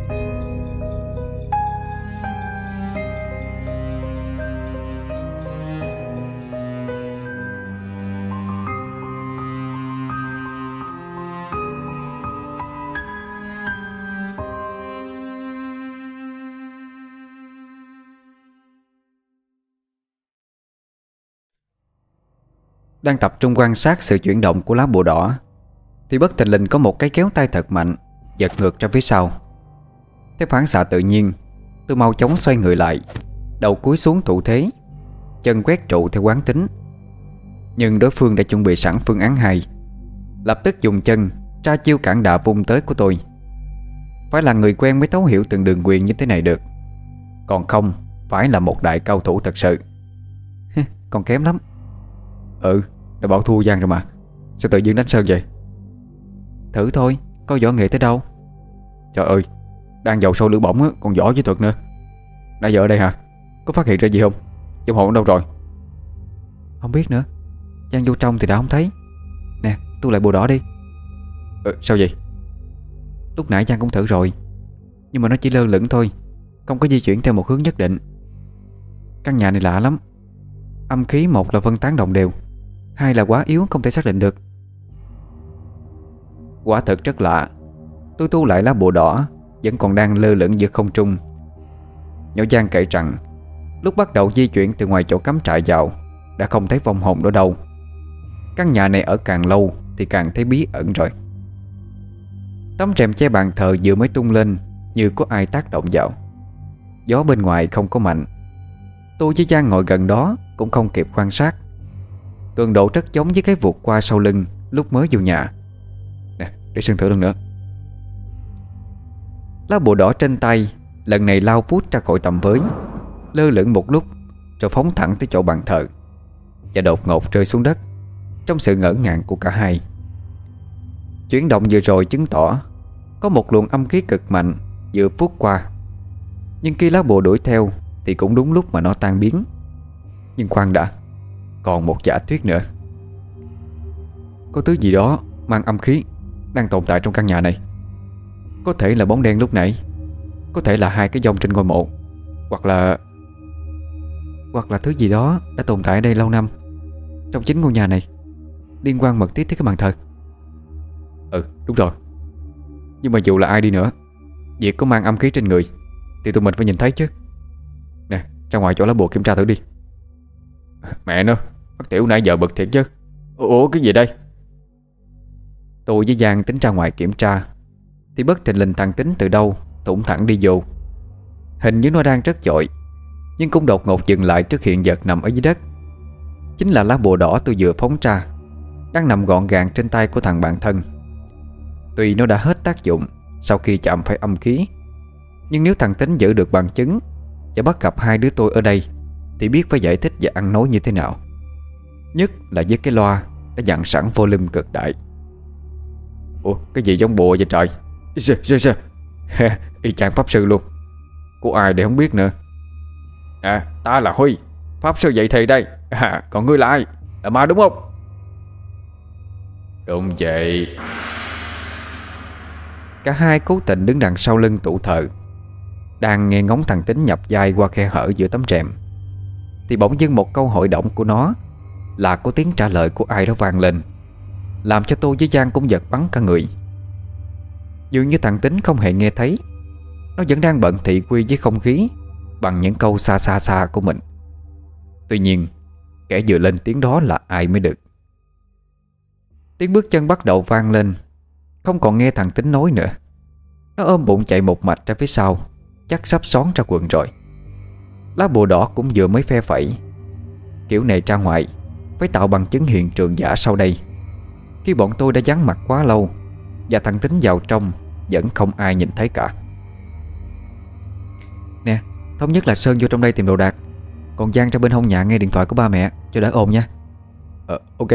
Đang tập trung quan sát sự chuyển động của lá bùa đỏ, thì bất thình lình có một cái kéo tay thật mạnh giật ngược ra phía sau. Theo phản xạ tự nhiên, tôi mau chóng xoay người lại, đầu cúi xuống thủ thế, chân quét trụ theo quán tính. Nhưng đối phương đã chuẩn bị sẵn phương án hai, lập tức dùng chân tra chiêu cản đà vung tới của tôi. Phải là người quen mới thấu hiểu từng đường quyền như thế này được, còn không phải là một đại cao thủ thật sự. Còn kém lắm. Ừ, đã bảo thua Giang rồi mà, sao tự nhiên đánh Sơn vậy?
Thử thôi, coi võ nghệ tới đâu.
Trời ơi, đang dầu sôi lửa bỏng á, còn võ với thuật nữa. Nãy giờ ở đây hả? Có phát hiện ra gì không? Trong hồn đâu rồi?
Không biết nữa. Giang vô trong thì đã không thấy. Nè, tu lại bùa đỏ đi.
Ừ, sao vậy?
Lúc nãy Giang cũng thử rồi, nhưng mà nó chỉ lơ lửng thôi, không có di chuyển theo một hướng nhất định. Căn nhà này lạ lắm. Âm khí một là phân tán đồng đều, hay là quá yếu không thể xác định được.
Quả thật rất lạ. Tôi thu lại lá bùa đỏ vẫn còn đang lơ lửng giữa không trung. Nhỏ Giang kể rằng lúc bắt đầu di chuyển từ ngoài chỗ cắm trại vào đã không thấy vong hồn đó đâu. Căn nhà này ở càng lâu thì càng thấy bí ẩn rồi. Tấm rèm che bàn thờ vừa mới tung lên như có ai tác động vào. Gió bên ngoài không có mạnh. Tôi với Giang ngồi gần đó cũng không kịp quan sát. Cường độ rất giống với cái vụt qua sau lưng lúc mới vô nhà. Nè, để Sơn thử lần nữa. Lá bùa đỏ trên tay lần này lao vút ra khỏi tầm với, lơ lửng một lúc rồi phóng thẳng tới chỗ bàn thờ và đột ngột rơi xuống đất trong sự ngỡ ngàng của cả hai. Chuyển động vừa rồi chứng tỏ có một luồng âm khí cực mạnh vừa phút qua. Nhưng khi lá bùa đuổi theo thì cũng đúng lúc mà nó tan biến. Nhưng khoan đã, còn một giả thuyết nữa. Có thứ gì đó mang âm khí đang tồn tại trong căn nhà này. Có thể là bóng đen lúc nãy, có thể là hai cái vong trên ngôi mộ, hoặc là Hoặc là thứ gì đó đã tồn tại ở đây lâu năm, trong chính ngôi nhà này, liên quan mật thiết tới cái bàn thờ. Ừ, đúng rồi. Nhưng mà dù là ai đi nữa, việc có mang âm khí trên người thì tụi mình phải nhìn thấy chứ. Nè, ra ngoài chỗ lá bùa kiểm tra thử đi. Mẹ nó, bác Tiểu nãy giờ bực thiệt chứ. Ủa cái gì đây? Tôi với Giang tính ra ngoài kiểm tra thì bất thình lình thằng Tính từ đâu thủng thẳng đi vô. Hình như nó đang rất dội, nhưng cũng đột ngột dừng lại trước hiện vật nằm ở dưới đất. Chính là lá bùa đỏ tôi vừa phóng ra, đang nằm gọn gàng trên tay của thằng bạn thân. Tuy nó đã hết tác dụng sau khi chạm phải âm khí, nhưng nếu thằng Tính giữ được bằng chứng và bắt gặp hai đứa tôi ở đây thì biết phải giải thích và ăn nói như thế nào. Nhất là với cái loa đã dặn sẵn volume cực đại. Ủa cái gì giống bùa vậy trời? Sao, sao, sao? Y chang pháp sư luôn. Của ai để không biết nữa. À ta là Huy, pháp sư dạy thì đây. À, còn ngươi là ai? Là ma đúng không? Đúng vậy. Cả hai cố tình đứng đằng sau lưng tủ thờ, đang nghe ngóng thằng Tính nhập vai qua khe hở giữa tấm rèm, thì bỗng dưng một câu hỏi động của nó là có tiếng trả lời của ai đó vang lên, làm cho tôi với Giang cũng giật bắn cả người. Dường như thằng Tính không hề nghe thấy. Nó vẫn đang bận thị quy với không khí bằng những câu xa xa xa của mình. Tuy nhiên kẻ vừa lên tiếng đó là ai mới được. Tiếng bước chân bắt đầu vang lên. Không còn nghe thằng Tính nói nữa. Nó ôm bụng chạy một mạch ra phía sau, chắc sắp xón ra quần rồi. Lá bùa đỏ cũng vừa mới phe phẩy. Kiểu này ra ngoài phải tạo bằng chứng hiện trường giả sau đây. Khi bọn tôi đã vắng mặt quá lâu và thằng Tính vào trong vẫn không ai nhìn thấy cả. Nè, thống nhất là Sơn vô trong đây tìm đồ đạc, còn Giang ra bên hông nhà nghe điện thoại của ba mẹ cho đỡ ồn nha. Ờ, ok.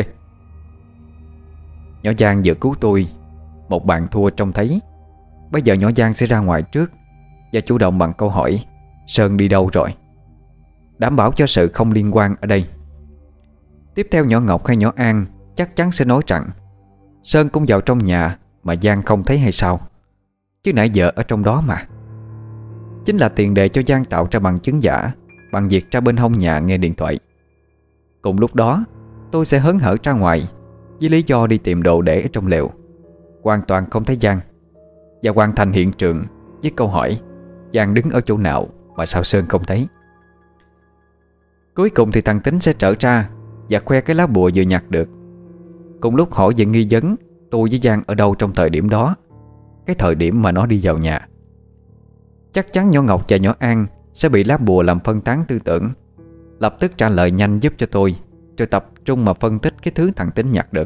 Nhỏ Giang vừa cứu tôi một bàn thua trông thấy. Bây giờ nhỏ Giang sẽ ra ngoài trước và chủ động bằng câu hỏi Sơn đi đâu rồi, đảm bảo cho sự không liên quan ở đây. Tiếp theo nhỏ Ngọc hay nhỏ An chắc chắn sẽ nói rằng Sơn cũng vào trong nhà mà Giang không thấy hay sao, chứ nãy giờ ở trong đó mà. Chính là tiền đề cho Giang tạo ra bằng chứng giả bằng việc ra bên hông nhà nghe điện thoại. Cùng lúc đó tôi sẽ hớn hở ra ngoài với lý do đi tìm đồ để ở trong lều, hoàn toàn không thấy Giang, và hoàn thành hiện trường với câu hỏi Giang đứng ở chỗ nào mà sao Sơn không thấy. Cuối cùng thì thằng Tính sẽ trở ra và khoe cái lá bùa vừa nhặt được. Cùng lúc hỏi về nghi vấn tôi với Giang ở đâu trong thời điểm đó, cái thời điểm mà nó đi vào nhà. Chắc chắn nhỏ Ngọc và nhỏ An sẽ bị lá bùa làm phân tán tư tưởng, lập tức trả lời nhanh giúp cho tôi, rồi tập trung mà phân tích cái thứ thằng Tính nhặt được.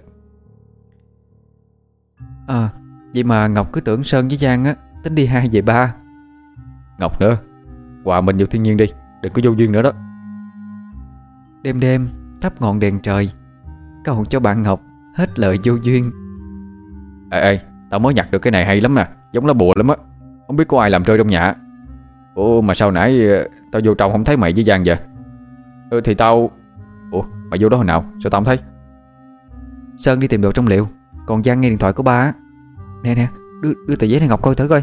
À, vậy mà Ngọc cứ tưởng Sơn với Giang á tính đi hai về ba. Ngọc nữa, hòa mình vào thiên nhiên đi, đừng có vô duyên nữa đó.
Đêm đêm thắp ngọn đèn trời, cầu cho bạn Ngọc hết lời vô duyên.
Ê ê, tao mới nhặt được cái này hay lắm nè, giống lá bùa lắm á. Không biết có ai làm rơi trong nhà. Ủa mà sao nãy tao vô trong không thấy mày với Giang vậy? Ừ thì tao... Ủa mày vô đó hồi nào, sao tao không thấy?
Sơn đi tìm đồ trong liệu, còn Giang nghe điện thoại của ba á. Nè nè, đưa, đưa tờ giấy này Ngọc coi thử coi.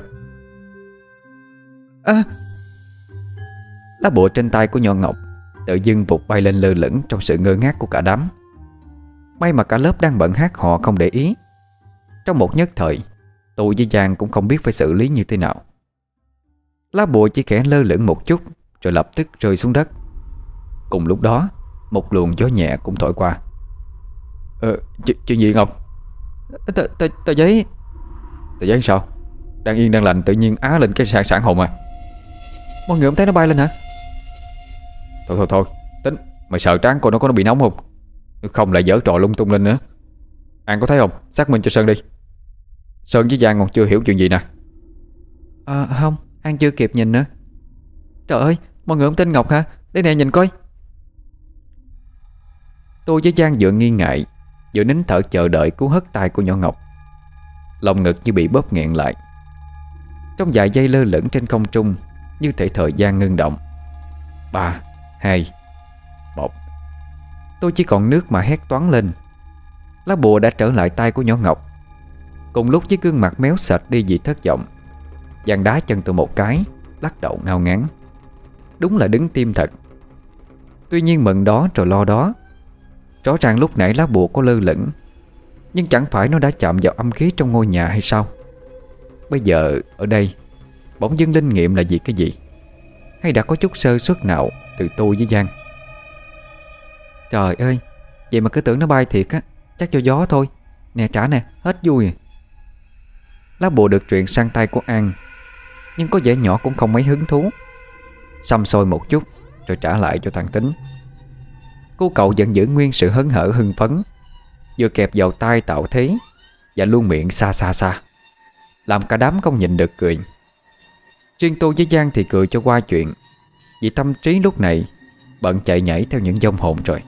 À, lá bùa trên tay của nhỏ Ngọc tự dưng vụt bay lên lơ lửng trong sự ngơ ngác của cả đám. May mà cả lớp đang bận hát hò không để ý. Trong một nhất thời, tôi với Giang cũng không biết phải xử lý như thế nào. Lá bùa chỉ khẽ lơ lửng một chút rồi lập tức rơi xuống đất. Cùng lúc đó, một luồng gió nhẹ cũng thổi qua.
Ờ, ch- chuyện gì Ngọc?
Tờ, tờ, tờ giấy.
Tờ giấy sao? Đang yên đang lành tự nhiên á lên cái sản sản hồn à?
Mọi người không thấy nó bay lên hả?
Thôi thôi thôi, tính. Mày sợ trán cô nó có nó bị nóng không? Nếu không lại dở trò lung tung lên nữa. An có thấy không? Xác minh cho Sơn đi. Sơn với Giang còn chưa hiểu chuyện gì nè.
À không, An chưa kịp nhìn nữa. Trời ơi, mọi người không tin Ngọc hả? Đây nè nhìn coi. Tôi với Giang vừa nghi ngại vừa nín thở chờ đợi cú hất tay của nhỏ Ngọc. Lòng ngực như bị bóp nghẹn lại. Trong vài giây lơ lửng trên không trung, như thể thời gian ngưng động. Ba, hai, một. Tôi chỉ còn nước mà hét toáng lên. Lá bùa đã trở lại tay của nhỏ Ngọc. Cùng lúc với gương mặt méo sệt đi vì thất vọng, Giang đá chân tôi một cái, lắc đầu ngao ngán. Đúng là đứng tim thật. Tuy nhiên mừng đó rồi lo đó. Rõ ràng lúc nãy lá bùa có lơ lửng, nhưng chẳng phải nó đã chạm vào âm khí trong ngôi nhà hay sao? Bây giờ ở đây bỗng dưng linh nghiệm là vì cái gì? Hay đã có chút sơ suất nào từ tôi với Giang? Trời ơi, vậy mà cứ tưởng nó bay thiệt á. Chắc do gió thôi. Nè trả nè, hết vui à. Lá bùa được truyền sang tay của An, nhưng có vẻ nhỏ cũng không mấy hứng thú. Xăm xôi một chút rồi trả lại cho thằng Tính. Cô cậu vẫn giữ nguyên sự hớn hở hưng phấn, vừa kẹp vào tay tạo thế và luôn miệng xa xa xa, làm cả đám không nhịn được cười. Riêng tôi với Giang thì cười cho qua chuyện, vì tâm trí lúc này bận chạy nhảy theo những vong hồn rồi.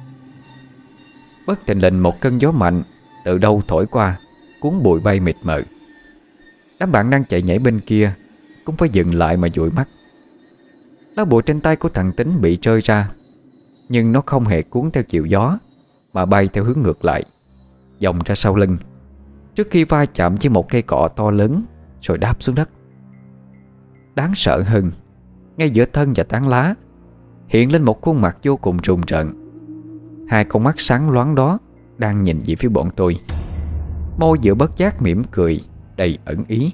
Bất thình lình một cơn gió mạnh từ đâu thổi qua, cuốn bụi bay mịt mờ. Đám bạn đang chạy nhảy bên kia cũng phải dừng lại mà dụi mắt. Lá bùa trên tay của thằng Tính bị rơi ra, nhưng nó không hề cuốn theo chiều gió, mà bay theo hướng ngược lại, vòng ra sau lưng, trước khi va chạm với một cây cọ to lớn rồi đáp xuống đất. Đáng sợ hơn, ngay giữa thân và tán lá hiện lên một khuôn mặt vô cùng rùng rợn. Hai con mắt sáng loáng đó đang nhìn về phía bọn tôi, môi giữa bất giác mỉm cười đầy ẩn ý.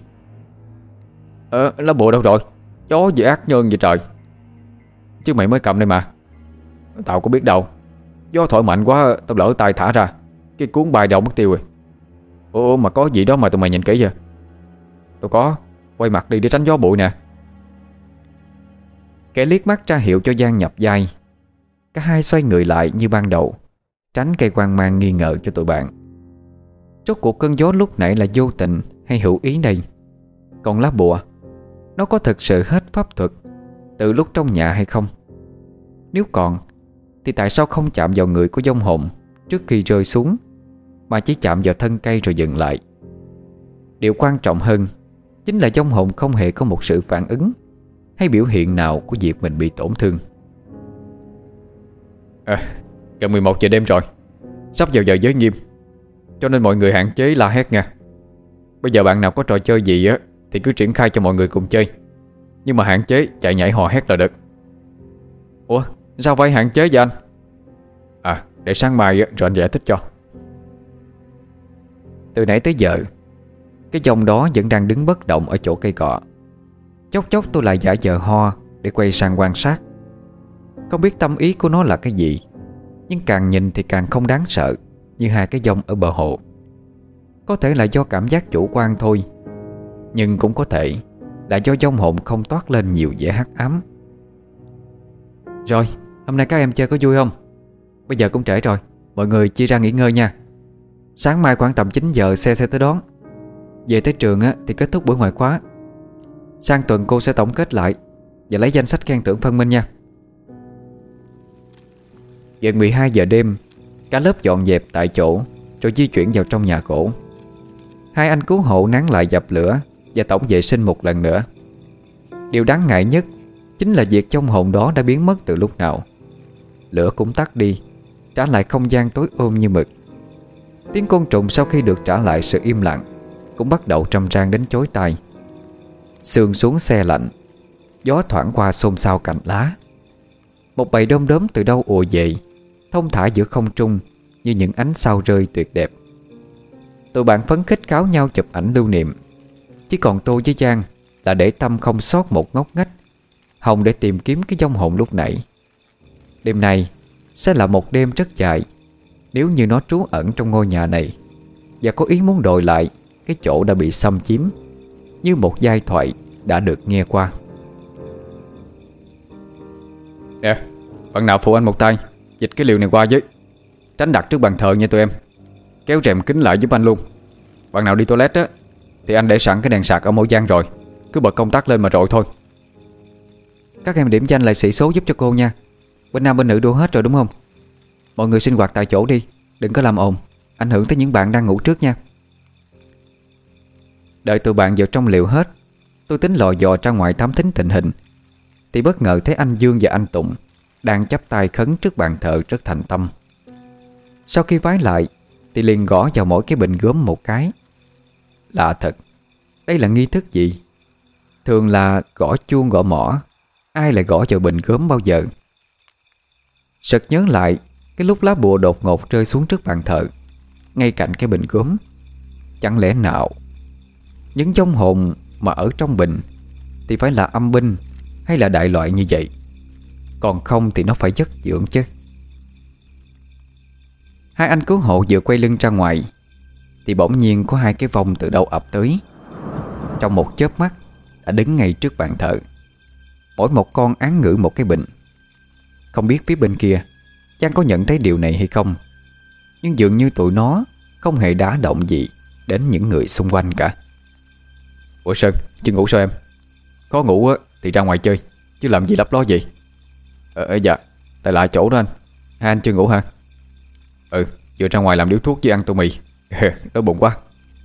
Ờ, lá bùa đâu rồi? Gió gì ác nhân vậy trời. Chứ mày mới cầm đây mà. Tao có biết đâu. Gió thổi mạnh quá tao lỡ tay thả ra, cái cuốn bay đâu mất tiêu rồi. Ủa mà có gì đó mà tụi mày nhìn kỹ vậy? Đâu có, quay mặt đi để tránh gió bụi nè.
Kẻ liếc mắt ra hiệu cho Giang nhập vai. Cả hai xoay người lại như ban đầu, tránh gây hoang mang nghi ngờ cho tụi bạn. Rốt cuộc cơn gió lúc nãy là vô tình hay hữu ý đây? Còn lá bùa, nó có thực sự hết pháp thuật từ lúc trong nhà hay không? Nếu còn thì tại sao không chạm vào người của vong hồn trước khi rơi xuống, mà chỉ chạm vào thân cây rồi dừng lại? Điều quan trọng hơn chính là vong hồn không hề có một sự phản ứng hay biểu hiện nào của việc mình bị tổn thương.
À, gần mười một giờ đêm rồi, sắp vào giờ giới nghiêm, cho nên mọi người hạn chế la hét nha. Bây giờ bạn nào có trò chơi gì á thì cứ triển khai cho mọi người cùng chơi, nhưng mà hạn chế chạy nhảy hò hét là được. Ủa sao phải hạn chế vậy anh? À để sáng mai á, rồi anh giải thích cho.
Từ nãy tới giờ, cái dòng đó vẫn đang đứng bất động ở chỗ cây cọ. Chốc chốc tôi lại giả vờ ho để quay sang quan sát. Không biết tâm ý của nó là cái gì, nhưng càng nhìn thì càng không đáng sợ như hai cái dòng ở bờ hồ. Có thể là do cảm giác chủ quan thôi, nhưng cũng có thể là do vong hồn không toát lên nhiều vẻ hắc ám. Rồi, hôm nay các em chơi có vui không? Bây giờ cũng trễ rồi, mọi người chia ra nghỉ ngơi nha. Sáng mai khoảng tầm chín giờ xe sẽ tới đón. Về tới trường á, thì kết thúc buổi ngoại khóa. Sang tuần cô sẽ tổng kết lại và lấy danh sách khen thưởng phân minh nha. Gần mười hai giờ đêm, cả lớp dọn dẹp tại chỗ rồi di chuyển vào trong nhà gỗ. Hai anh cứu hộ nán lại dập lửa và tổng vệ sinh một lần nữa. Điều đáng ngại nhất chính là việc vong hồn đó đã biến mất từ lúc nào. Lửa cũng tắt đi, trả lại không gian tối ôm như mực. Tiếng côn trùng sau khi được trả lại sự im lặng cũng bắt đầu râm ran đến chói tai. Sương xuống se lạnh, gió thoảng qua xôn xao cành lá. Một bầy đom đóm từ đâu ùa về, thông thả giữa không trung như những ánh sao rơi tuyệt đẹp. Tụi bạn phấn khích cáo nhau chụp ảnh lưu niệm, chỉ còn tôi với Giang là để tâm không sót một ngóc ngách, hòng để tìm kiếm cái vong hồn lúc nãy. Đêm nay sẽ là một đêm rất dài nếu như nó trú ẩn trong ngôi nhà này và có ý muốn đòi lại cái chỗ đã bị xâm chiếm, như một giai thoại đã được nghe qua.
Nè, bạn nào phụ anh một tay dịch cái liều này qua với, tránh đặt trước bàn thờ nha tụi em. Kéo rèm kính lại giúp anh luôn. Bạn nào đi toilet á thì anh để sẵn cái đèn sạc ở mỗi gian rồi, cứ bật công tắc lên mà rọi thôi.
Các em điểm danh lại sĩ số giúp cho cô nha. Bên nam bên nữ đua hết rồi đúng không? Mọi người sinh hoạt tại chỗ đi, đừng có làm ồn, ảnh hưởng tới những bạn đang ngủ trước nha. Đợi tụi bạn vào trong liều hết, tôi tính lò dò ra ngoài thám thính tình hình, thì bất ngờ thấy anh Dương và anh Tụng đang chắp tay khấn trước bàn thờ rất thành tâm. Sau khi vái lại thì liền gõ vào mỗi cái bình gốm một cái. Lạ thật, đây là nghi thức gì? Thường là gõ chuông gõ mõ, ai lại gõ vào bình gốm bao giờ? Sực nhớ lại cái lúc lá bùa đột ngột rơi xuống trước bàn thờ, ngay cạnh cái bình gốm. Chẳng lẽ nào những vong hồn mà ở trong bình thì phải là âm binh hay là đại loại như vậy? Còn không thì nó phải chất dưỡng chứ. Hai anh cứu hộ vừa quay lưng ra ngoài thì bỗng nhiên có hai cái vong từ đâu ập tới. Trong một chớp mắt đã đứng ngay trước bàn thờ, mỗi một con án ngữ một cái bình. Không biết phía bên kia Giang có nhận thấy điều này hay không, nhưng dường như tụi nó không hề đá động gì đến những người xung quanh cả.
Ủa Sơn, chưa ngủ sao em? Có ngủ á thì ra ngoài chơi, chứ làm gì lấp ló gì. Ờ dạ, tại lại chỗ đó anh. Hai anh chưa ngủ hả? Ừ, vừa ra ngoài làm điếu thuốc với ăn tô mì. Đói bụng quá.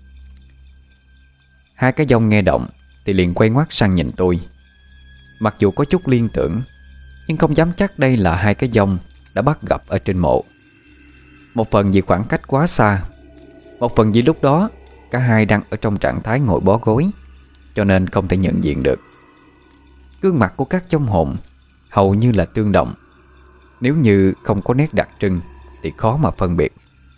Hai cái vong nghe động thì liền quay ngoắt sang nhìn tôi. Mặc dù có chút liên tưởng, nhưng không dám chắc đây là hai cái vong đã bắt gặp ở trên mộ. Một phần vì khoảng cách quá xa, một phần vì lúc đó cả hai đang ở trong trạng thái ngồi bó gối, cho nên không thể nhận diện được. Gương mặt của các vong hồn hầu như là tương đồng, nếu như không có nét đặc trưng thì khó mà phân biệt.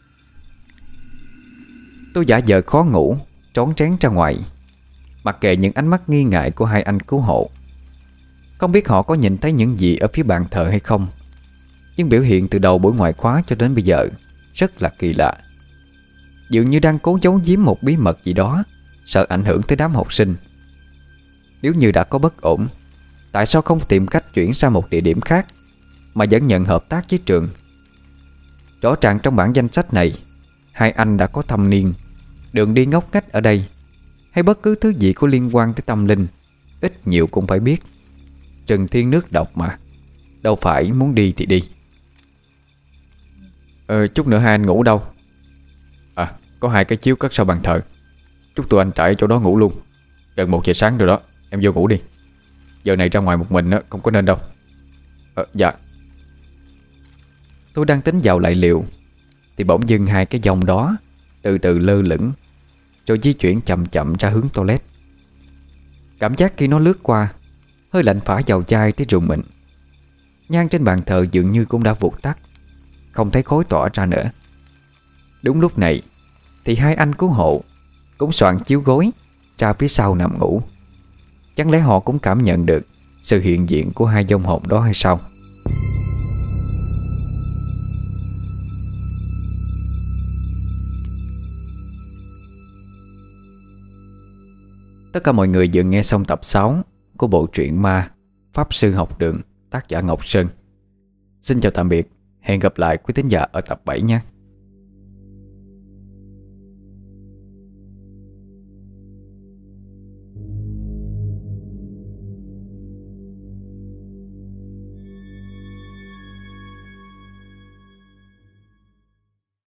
Tôi giả vờ khó ngủ, trón trén ra ngoài, mặc kệ những ánh mắt nghi ngại của hai anh cứu hộ. Không biết họ có nhìn thấy những gì ở phía bàn thờ hay không, nhưng biểu hiện từ đầu buổi ngoại khóa cho đến bây giờ rất là kỳ lạ. Dường như đang cố giấu giếm một bí mật gì đó, sợ ảnh hưởng tới đám học sinh. Nếu như đã có bất ổn, tại sao không tìm cách chuyển sang một địa điểm khác mà vẫn nhận hợp tác với trường? Rõ ràng trong bản danh sách này, hai anh đã có thâm niên, đường đi ngóc ngách ở đây, hay bất cứ thứ gì có liên quan tới tâm linh, ít nhiều cũng phải biết. Trừng thiên nước độc mà, đâu phải muốn đi thì đi.
Ờ, chút nữa hai anh ngủ đâu? À, có hai cái chiếu cất sau bàn thờ. Chút tụi anh trải chỗ đó ngủ luôn. Gần một giờ sáng rồi đó, em vô ngủ đi. Giờ này ra ngoài một mình á, không có nên đâu. Ờ, dạ.
Tôi đang tính vào lại liệu thì bỗng dưng hai cái vong đó từ từ lơ lửng, rồi di chuyển chậm chậm ra hướng toilet. Cảm giác khi nó lướt qua, hơi lạnh phả vào chai tới rùng mình. Nhang trên bàn thờ dường như cũng đã vụt tắt, không thấy khói tỏa ra nữa. Đúng lúc này thì hai anh cứu hộ cũng soạn chiếu gối ra phía sau nằm ngủ. Chẳng lẽ họ cũng cảm nhận được sự hiện diện của hai vong hồn đó hay sao? Tất cả mọi người vừa nghe xong tập sáu của bộ truyện ma Pháp Sư Học Đường, tác giả Ngọc Sơn. Xin chào tạm biệt, hẹn gặp lại quý thính giả ở tập bảy nhé.